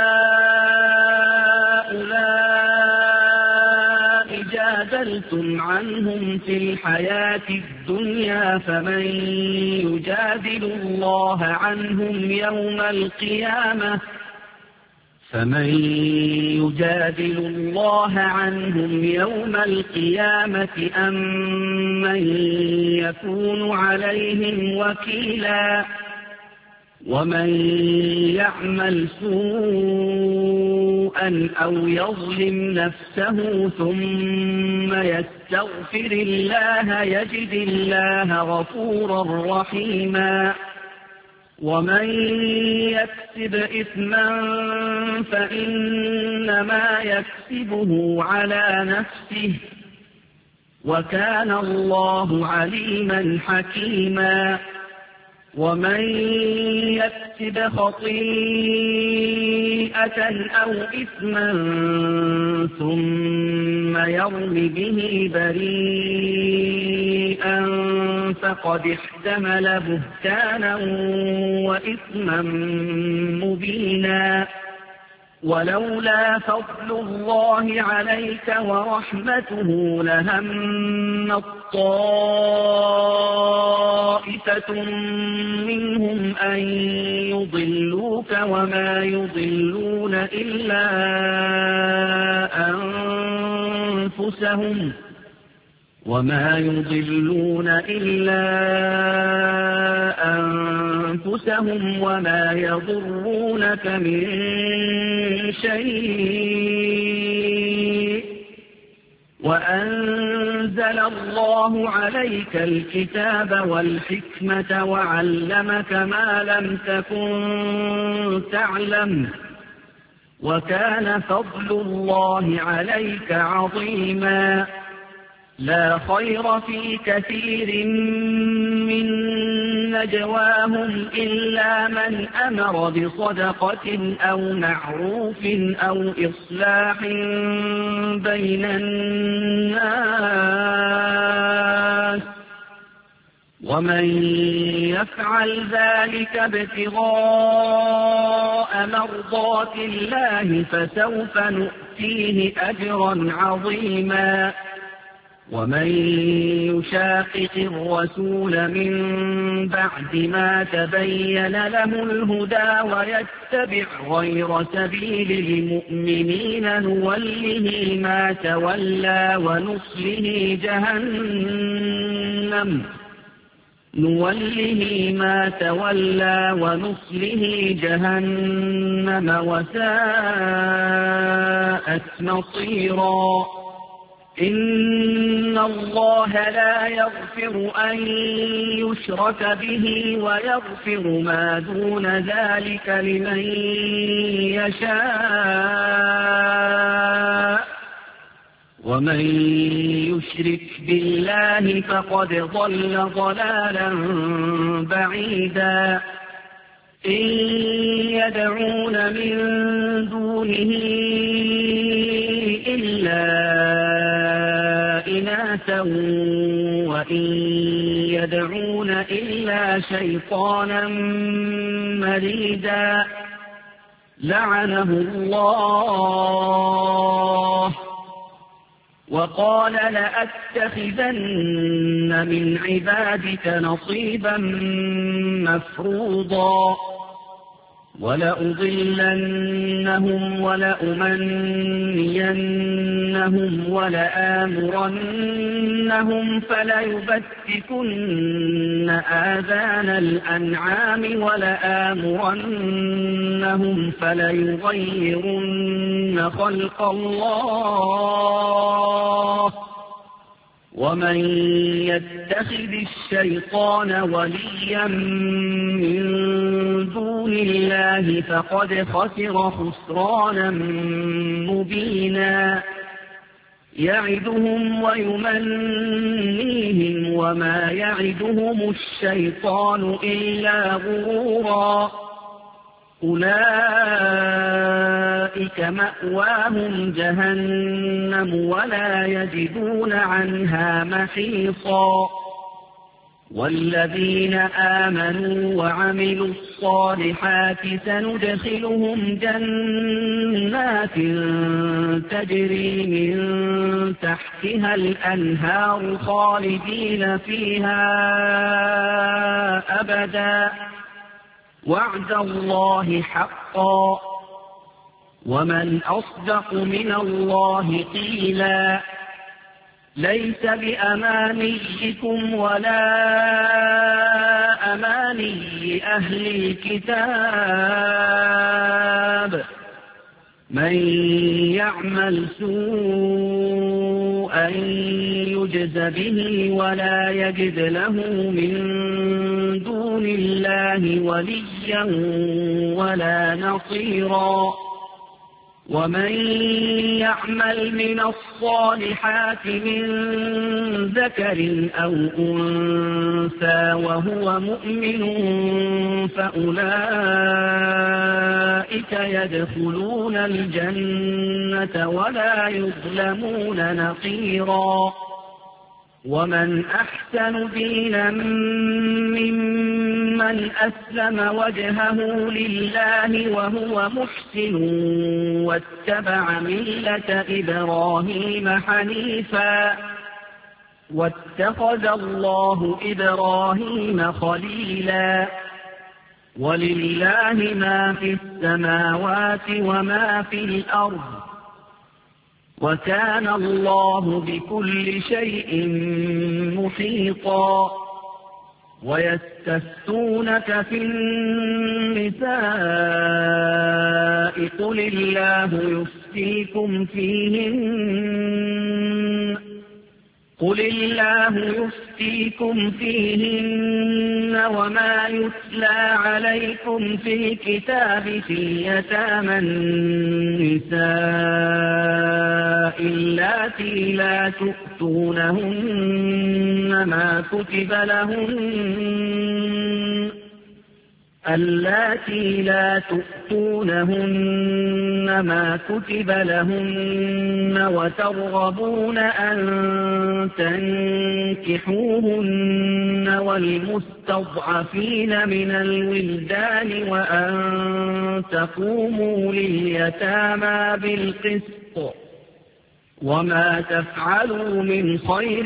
Speaker 1: هؤلاء جادلتم عنهم في الحياة الدنيا فمن يجادل الله عنهم يوم القيامة فمن يجادل الله عنهم يوم القيامة أم من يكون عليهم وكيلا. ومن يعمل سوءا أو يظلم نفسه ثم يستغفر الله يجد الله غفورا رحيما. ومن يكسب إثما فإنما يكسبه على نفسه وكان الله عليما حكيما. ومن يكسب خطيئة أو إثما ثم يرم به بريئا فقد احتمل بهتانا وإثما مبينا. ولولا فضل الله عليك ورحمته لهمت طائفة منهم أن يضلوك وما يضلون إلا أنفسهم وما يضلون إلا أنفسهم وما يضرونك من شيء. وأنزل الله عليك الكتاب والحكمة وعلمك ما لم تكن تعلم وكان فضل الله عليك عظيما. لا خير في كثير من نجواهم إلا من أمر بصدقة أو معروف أو إصلاح بين الناس ومن يفعل ذلك ابتغاء مرضات الله فسوف نؤتيه أجرا عظيما. ومن يشاقق الرسول من بعد ما تبين له الهدى ويتبع غير سبيل المؤمنين نوله ما تولى ونصله جهنم نوله ما تولى ونصله جهنم وساءت مصيرا. إن الله لا يغفر أن يشرك به ويغفر ما دون ذلك لمن يشاء ومن يشرك بالله فقد ضل ضلالا بعيدا. إن يدعون من دونه إلا إناثا وإن يدعون إلا شيطانا مريدا لعنه الله. وقال لأتخذن من عبادك نصيبا مفروضا ولأضلنهم ولأمنينهم ولآمرنهم فليبتكن آذان الأنعام ولآمرنهم فليغيرن خلق الله. ومن يتخذ الشيطان وليا من دون الله فقد خسر خسرانا مبينا. يعدهم ويمنيهم وما يعدهم الشيطان إلا غرورا. أولئك مأواهم جهنم ولا يجدون عنها محيصا. والذين آمنوا وعملوا الصالحات سندخلهم جنات تجري من تحتها الأنهار خالدين فيها أبدا وعد الله حقا ومن أصدق من الله قيلا. ليس بأمانيكم ولا أماني أهل الكتاب من يعمل سوءا يجز به ولا يجد له من دون الله وليا ولا نصيرا. ومن يعمل من الصالحات من ذكر أو أنثى وهو مؤمن فأولئك يدخلون الجنة ولا يظلمون نقيرا. ومن أحسن دينا ممن أسلم وجهه لله وهو محسن واتبع ملة إبراهيم حنيفا واتخذ الله إبراهيم خليلا. ولله ما في السماوات وما في الأرض وكان الله بكل شيء محيطا. ويستفتونك في النساء قل الله يفتيكم فيهن قل الله يفتيكم فيهن وما يتلى عليكم في الكتاب في يتامى النساء اللاتي لا تؤتونهن ما كتب لهن اللاتي لا تؤتونهن ما كتب لهن وترغبون أن تنكحوهن والمستضعفين من الولدان وأن تقوموا لليتامى بالقسط وما تفعلوا من خير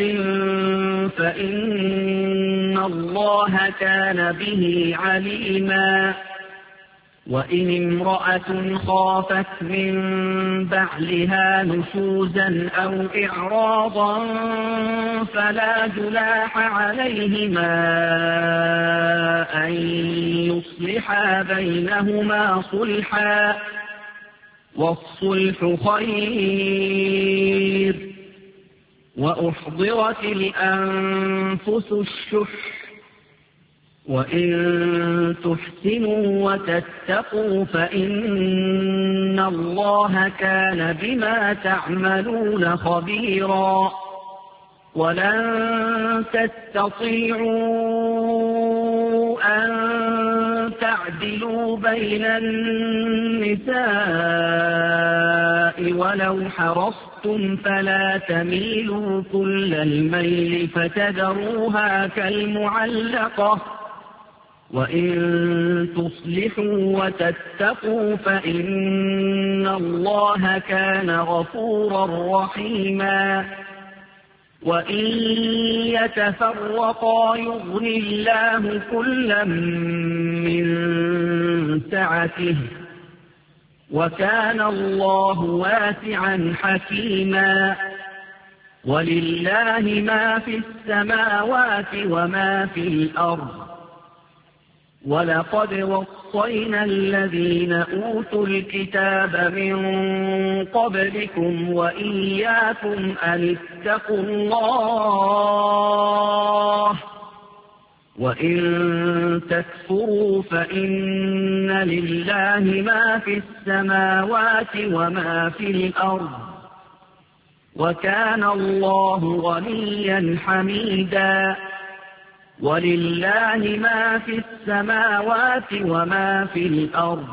Speaker 1: فإن الله كان به عليما. وإن امرأة خافت من بعلها نشوزا أو إعراضا فلا جناح عليهما أن يصلحا بينهما صلحا والصلح خير. وأحضرت الأنفس الشح وإن تحسنوا وتتقوا فإن الله كان بما تعملون خبيرا. ولن تستطيعوا أن تعدلوا بين النساء ولو حرصتم فلا تميلوا كل الميل فتذروها كالمعلقة. وإن تصلحوا وتتقوا فإن الله كان غفورا رحيما. وإن يتفرقا يغن الله كلا من سعته وكان الله واسعا حكيما. ولله ما في السماوات وما في الأرض. ولقد وصينا الذين أوتوا الكتاب من قبلكم وإياكم أن اتقوا الله وإن تكفروا فإن لله ما في السماوات وما في الأرض وكان الله غنيا حميدا. ولله ما في السماوات وما في الأرض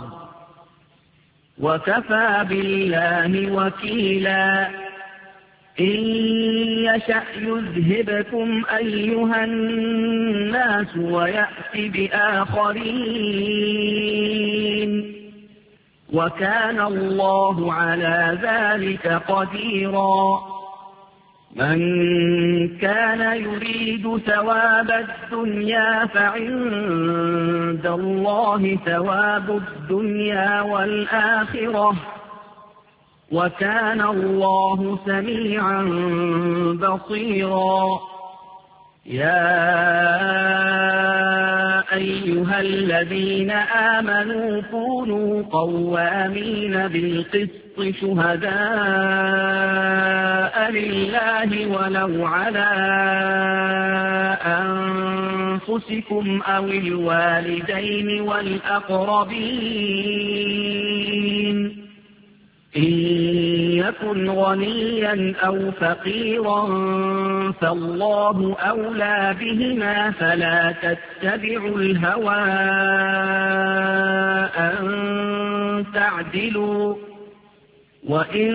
Speaker 1: وكفى بالله وكيلا. إن يشأ يذهبكم أيها الناس ويأت بآخرين وكان الله على ذلك قديرا. من كان يريد ثواب الدنيا فعند الله ثواب الدنيا والآخرة وكان الله سميعا بصيرا. يا أيها الذين آمنوا كونوا قوامين بالقسط شهداء لله ولو على أنفسكم أو الوالدين والأقربين إن يكن غنيا أو فقيرا فالله أولى بهما فلا تتبعوا الهوى أن تعدلوا وإن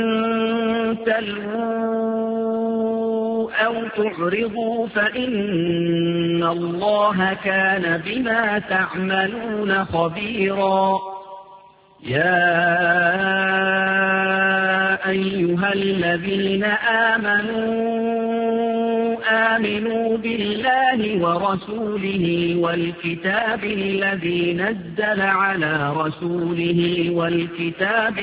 Speaker 1: تلووا أو تعرضوا فإن الله كان بما تعملون خبيرا. يا أيها الذين آمنوا آمنوا بالله ورسوله والكتاب الذي نزل على رسوله والكتاب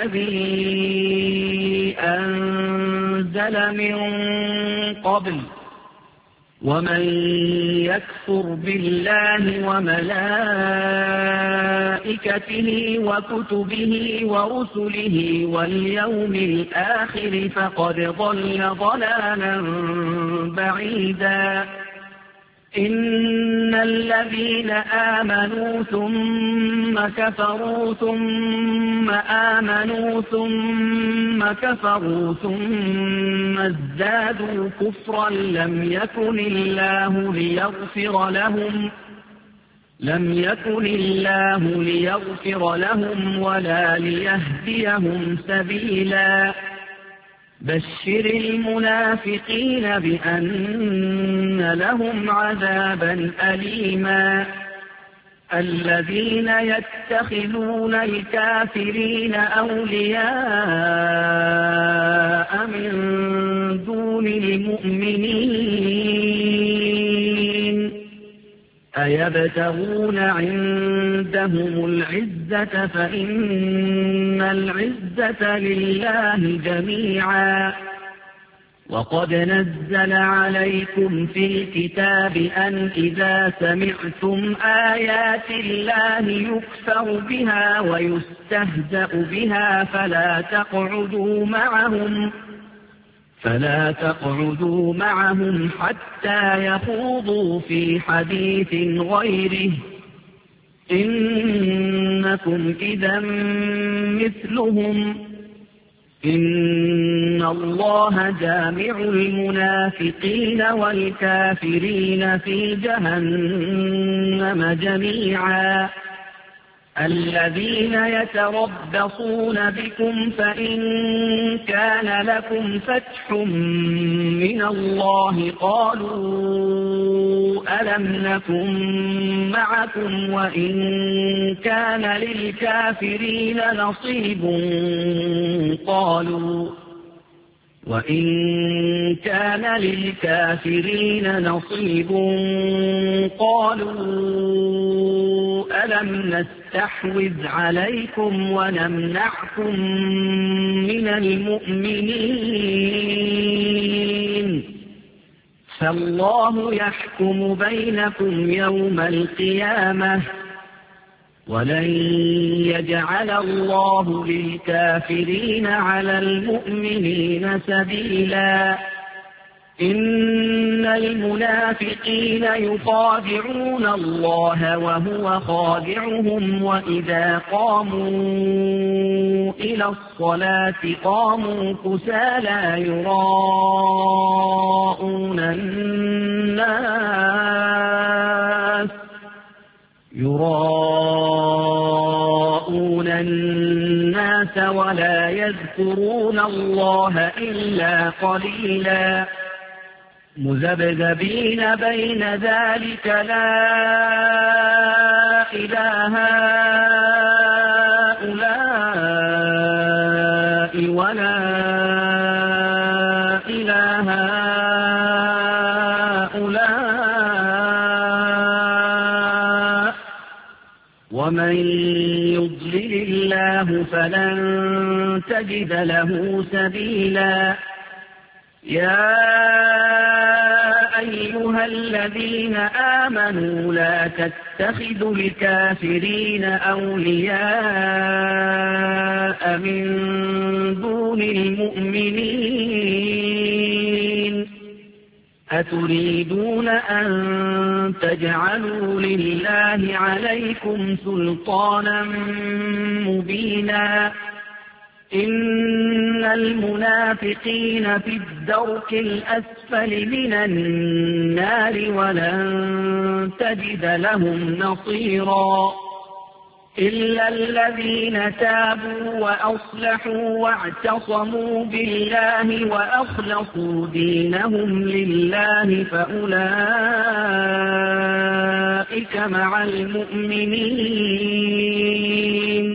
Speaker 1: الذي أنزل من قبل ومن يكفر بالله وملائكته وكتبه ورسله واليوم الآخر فقد ضل ضلالا بعيدا. إن الذين آمنوا ثم كفروا ثم آمنوا ثم كفروا ثم ازدادوا كفرا لم يكن الله ليغفر لهم لم يكن الله ليغفر لهم ولا ليهديهم سبيلا. بشر المنافقين بأن لهم عذابا أليما. الذين يتخذون الكافرين أولياء من دون المؤمنين أيبتغون عندهم العزة فإن العزة لله جميعا. وقد نزل عليكم في الكتاب أن إذا سمعتم آيات الله يكفر بها ويستهزأ بها فلا تقعدوا معهم فلا تقعدوا معهم حتى يخوضوا في حديث غيره إنكم إذا مثلهم. إن الله جامع المنافقين والكافرين في جهنم جميعا. الذين يتربصون بكم فإن كان لكم فتح من الله قالوا ألم نكن معكم وإن كان للكافرين نصيب قالوا وإن كان للكافرين نصيب قالوا ألم نستحوذ عليكم ونمنعكم من المؤمنين فالله يحكم بينكم يوم القيامة ولن يجعل الله للكافرين على المؤمنين سبيلا. إن المنافقين يخادعون الله وهو خادعهم وإذا قاموا إلى الصلاة قاموا كسالى يراءون الناس يراءون الناس ولا يذكرون الله إلا قليلا. مذبذبين بين ذلك لا إله هؤلاء ولا إله هؤلاء ومن يضلل الله فلن تجد له سبيلا. يا أيها الذين آمنوا لا تتخذوا الكافرين أولياء من دون المؤمنين أتريدون أن تجعلوا لله عليكم سلطانا مبينا إن المنافقين في الدرك الأسفل من النار ولن تجد لهم نصيرا إلا الذين تابوا وأصلحوا واعتصموا بالله وأخلصوا دينهم لله فأولئك مع المؤمنين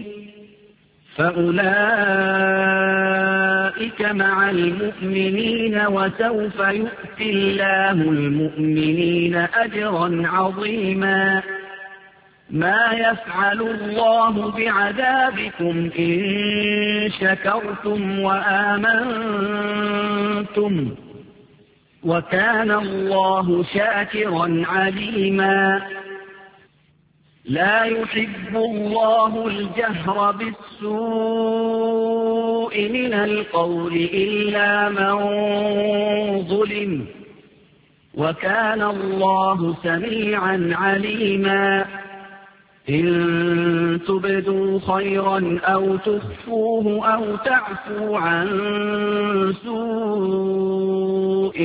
Speaker 1: فأولئك مع المؤمنين وسوف يؤتي الله المؤمنين أجرا عظيما ما يفعل الله بعذابكم إن شكرتم وآمنتم وكان الله شاكرا عليما لا يحب الله الجهر بالسوء من القول إلا من ظلم وكان الله سميعا عليما إن تبدوا خيرا أو تخفوه أو تعفوا عن سوء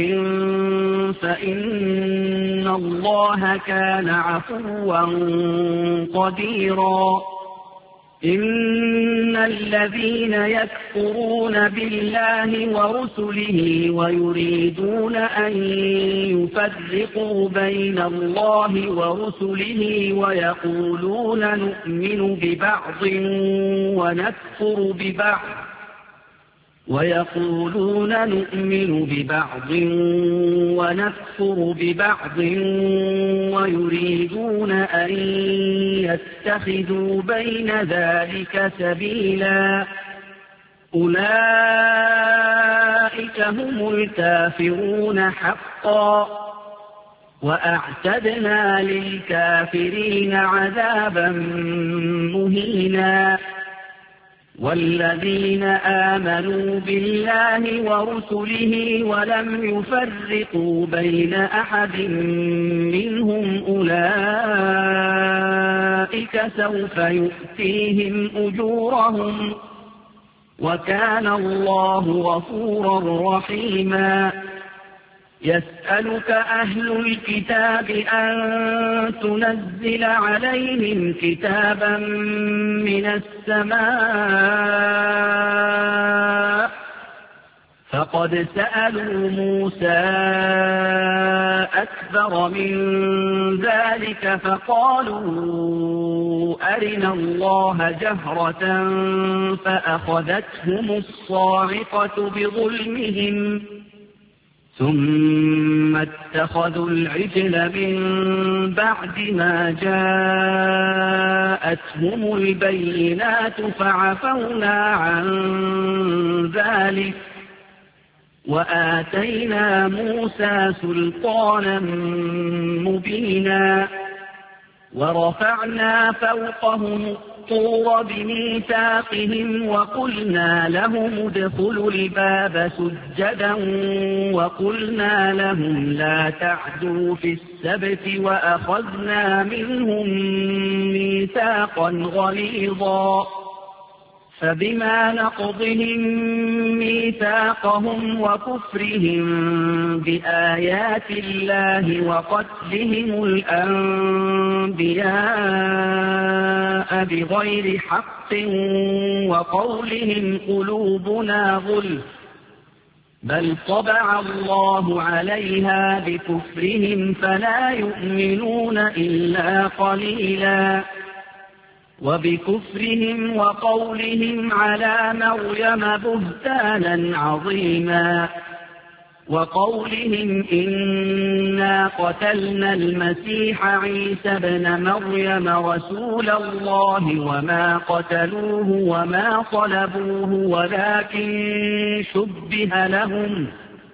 Speaker 1: فإن الله كان عفوا قديرا إن الذين يكفرون بالله ورسله ويريدون أن يفرقوا بين الله ورسله ويقولون نؤمن ببعض ونكفر ببعض ويقولون نؤمن ببعض ونكفر ببعض ويريدون أن يتخذوا بين ذلك سبيلا أولئك هم الكافرون حقا وأعتدنا للكافرين عذابا مهينا والذين آمنوا بالله ورسله ولم يفرقوا بين أحد منهم أولئك سوف يؤتيهم أجورهم وكان الله غفورا رحيما يسألك أهل الكتاب أن تنزل عليهم كتابا من السماء فقد سألوا موسى أكبر من ذلك فقالوا أرنا الله جهرة فأخذتهم الصاعقة بظلمهم ثم اتخذوا العجل من بعد ما جاءتهم البينات فعفونا عن ذلك وآتينا موسى سلطانا مبينا ورفعنا فوقهم الطور بميثاقهم وقلنا لهم ادخلوا الباب سجدا وقلنا لهم لا تعدوا في السبت وأخذنا منهم ميثاقا غليظا فبما نقضهم ميثاقهم وكفرهم بآيات الله وقتلهم الأنبياء بغير حق وقولهم قلوبنا غلف بل طبع الله عليها بكفرهم فلا يؤمنون إلا قليلا وبكفرهم وقولهم على مريم بهتانا عظيما وقولهم إنا قتلنا المسيح عيسى ابن مريم رسول الله وما قتلوه وما صلبوه ولكن شبه لهم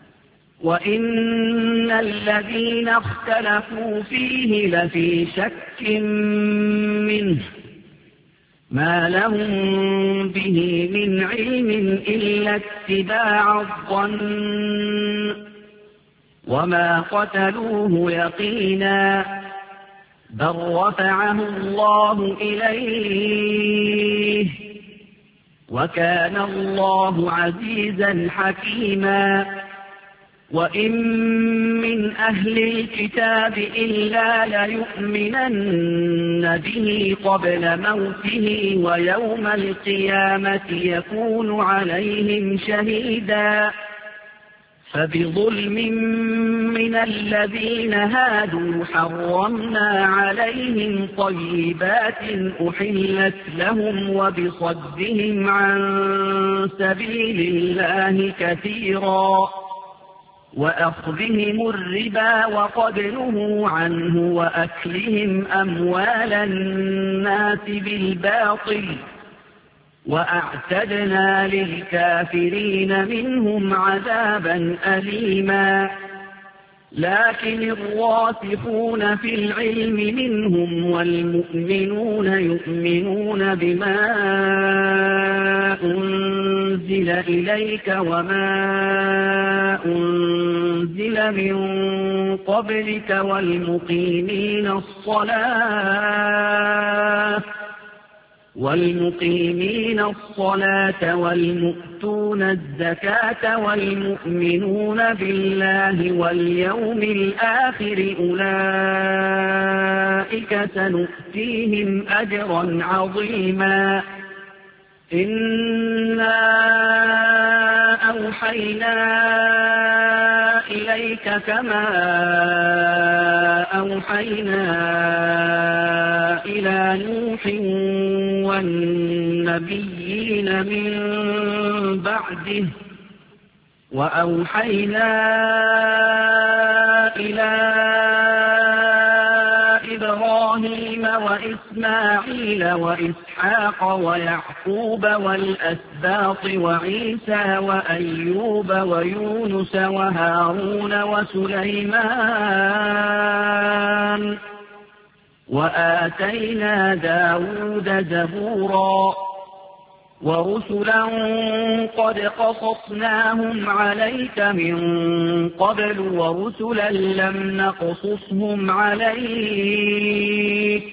Speaker 1: وإن الذين اختلفوا فيه لفي شك منه ما لهم به من علم إلا اتباع الظن وما قتلوه يقينا بل رفعه الله إليه وكان الله عزيزا حكيما. وإن من أهل الكتاب إلا ليؤمنن به قبل موته ويوم القيامة يكون عليهم شهيدا. فبظلم من الذين هادوا حرمنا عليهم طيبات أحلت لهم وبصدهم عن سبيل الله كثيرا وأخذهم الربا وقد نهوا عنه وأكلهم أموال الناس بالباطل وأعتدنا للكافرين منهم عذابا أليما. لكن الراسخون في العلم منهم والمؤمنون يؤمنون بما أنزل إليك وما أنزل من قبلك والمقيمين الصلاة والمقيمين الصلاة والمؤتون الزكاة والمؤمنون بالله واليوم الآخر أولئك سنؤتيهم أجرا عظيما. إنا أوحينا إليك كما أوحينا إلى نوح والنبيين من بعده وأوحينا إلى إبراهيم وإسماعيل وإسحاق ويعقوب والأسباط وعيسى وأيوب ويونس وهارون وسليمان وآتينا داود زبورا. ورسلا قد قصصناهم عليك من قبل ورسلا لم نقصصهم عليك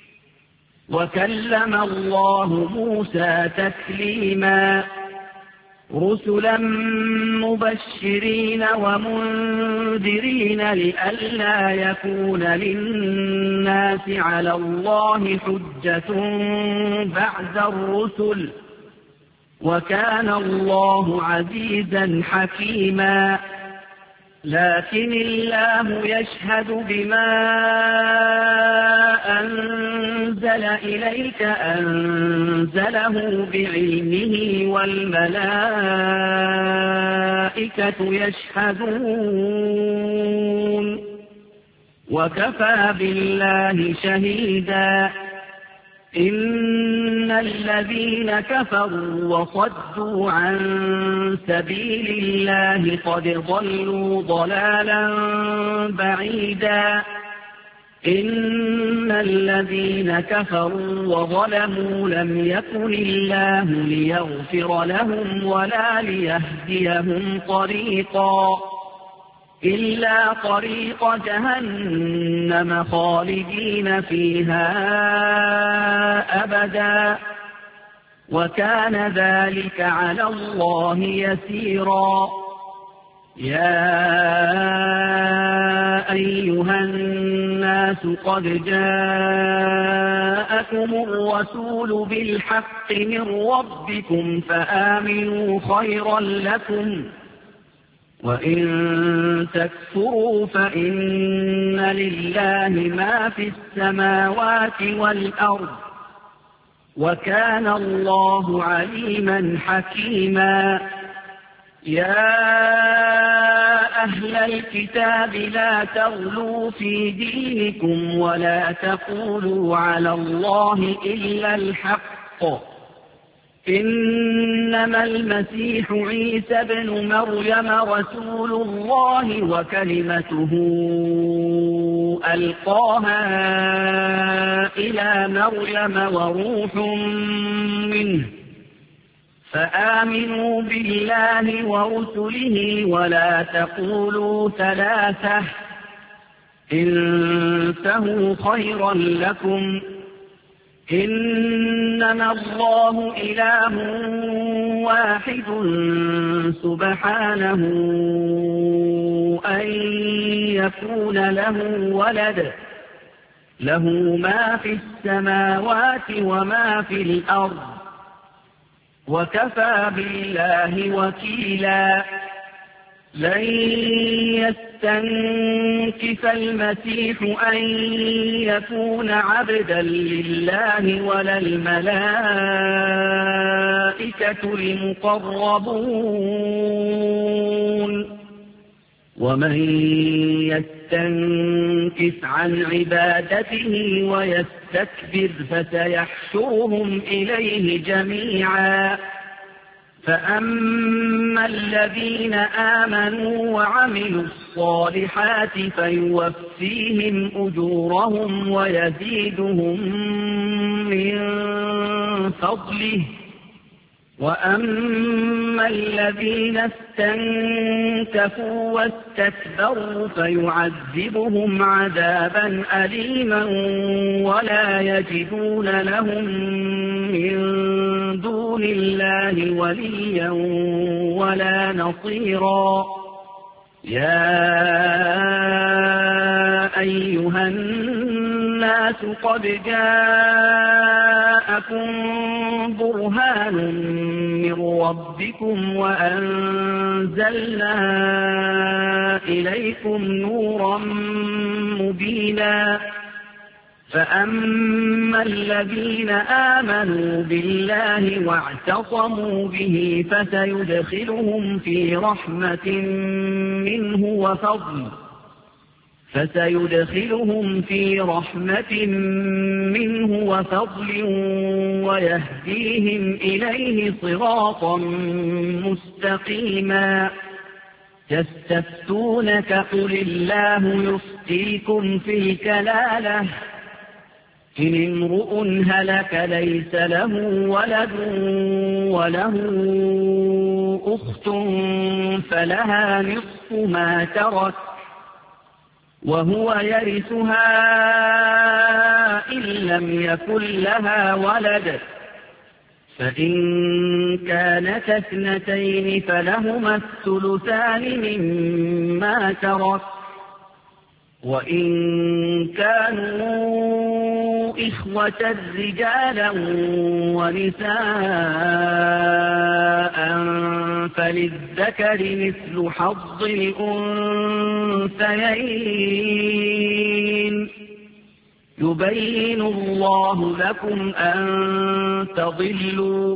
Speaker 1: وكلم الله موسى تكليما. رسلا مبشرين ومنذرين لئلا يكون للناس على الله حجة بعد الرسل وكان الله عزيزا حكيما. لكن الله يشهد بما أنزل إليك أنزله بعلمه والملائكة يشهدون وكفى بالله شهيدا. إن الذين كفروا وصدوا عن سبيل الله قد ضلوا ضلالا بعيدا. إن الذين كفروا وظلموا لم يكن الله ليغفر لهم ولا ليهديهم طريقا إلا طريق جهنم خالدين فيها أبدا وكان ذلك على الله يسيرا. يا أيها الناس قد جاءكم الرسول بالحق من ربكم فآمنوا خيرا لكم وإن تكفروا فإن لله ما في السماوات والأرض وكان الله عليما حكيما. يا أهل الكتاب لا تغلوا في دينكم ولا تقولوا على الله إلا الحق إنما المسيح عيسى بن مريم رسول الله وكلمته ألقاها إلى مريم وروح منه فآمنوا بالله ورسله ولا تقولوا ثلاثة انتهوا خيرا لكم إنما الله إله واحد سبحانه أن يكون له ولد له ما في السماوات وما في الأرض وكفى بالله وكيلا لن يستنكف المسيح أن يكون عبدا لله ولا الملائكة المقربون ومن يستنكف عن عبادته ويستكبر فسيحشرهم إليه جميعا فأما الذين آمنوا وعملوا الصالحات فيوفيهم أجورهم ويزيدهم من فضله وأما الذين استنكفوا واستكبروا فيعذبهم عذابا أليما ولا يجدون لهم من دون الله وليا ولا نصيرا يا أيها الناس قد جاءكم برهان من ربكم وأنزلنا إليكم نورا مبينا فأما الذين آمنوا بالله واعتصموا به فسيدخلهم في رحمة منه وفضل فسيدخلهم في رحمة منه وفضل ويهديهم إليه صراطا مستقيما يستفتونك قل الله يفتيكم في الكلالة إن امرؤ هلك ليس له ولد وله أخت فلها نصف ما ترك وهو يرثها إن لم يكن لها ولد فإن كانت اثنتين فلهما الثلثان مما ترك وإن كانوا إخوة رجالا ونساء فللذكر مثل حظ الأنثيين يبين الله لكم أن تضلوا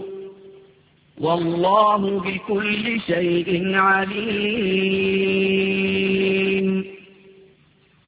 Speaker 1: والله بكل شيء عليم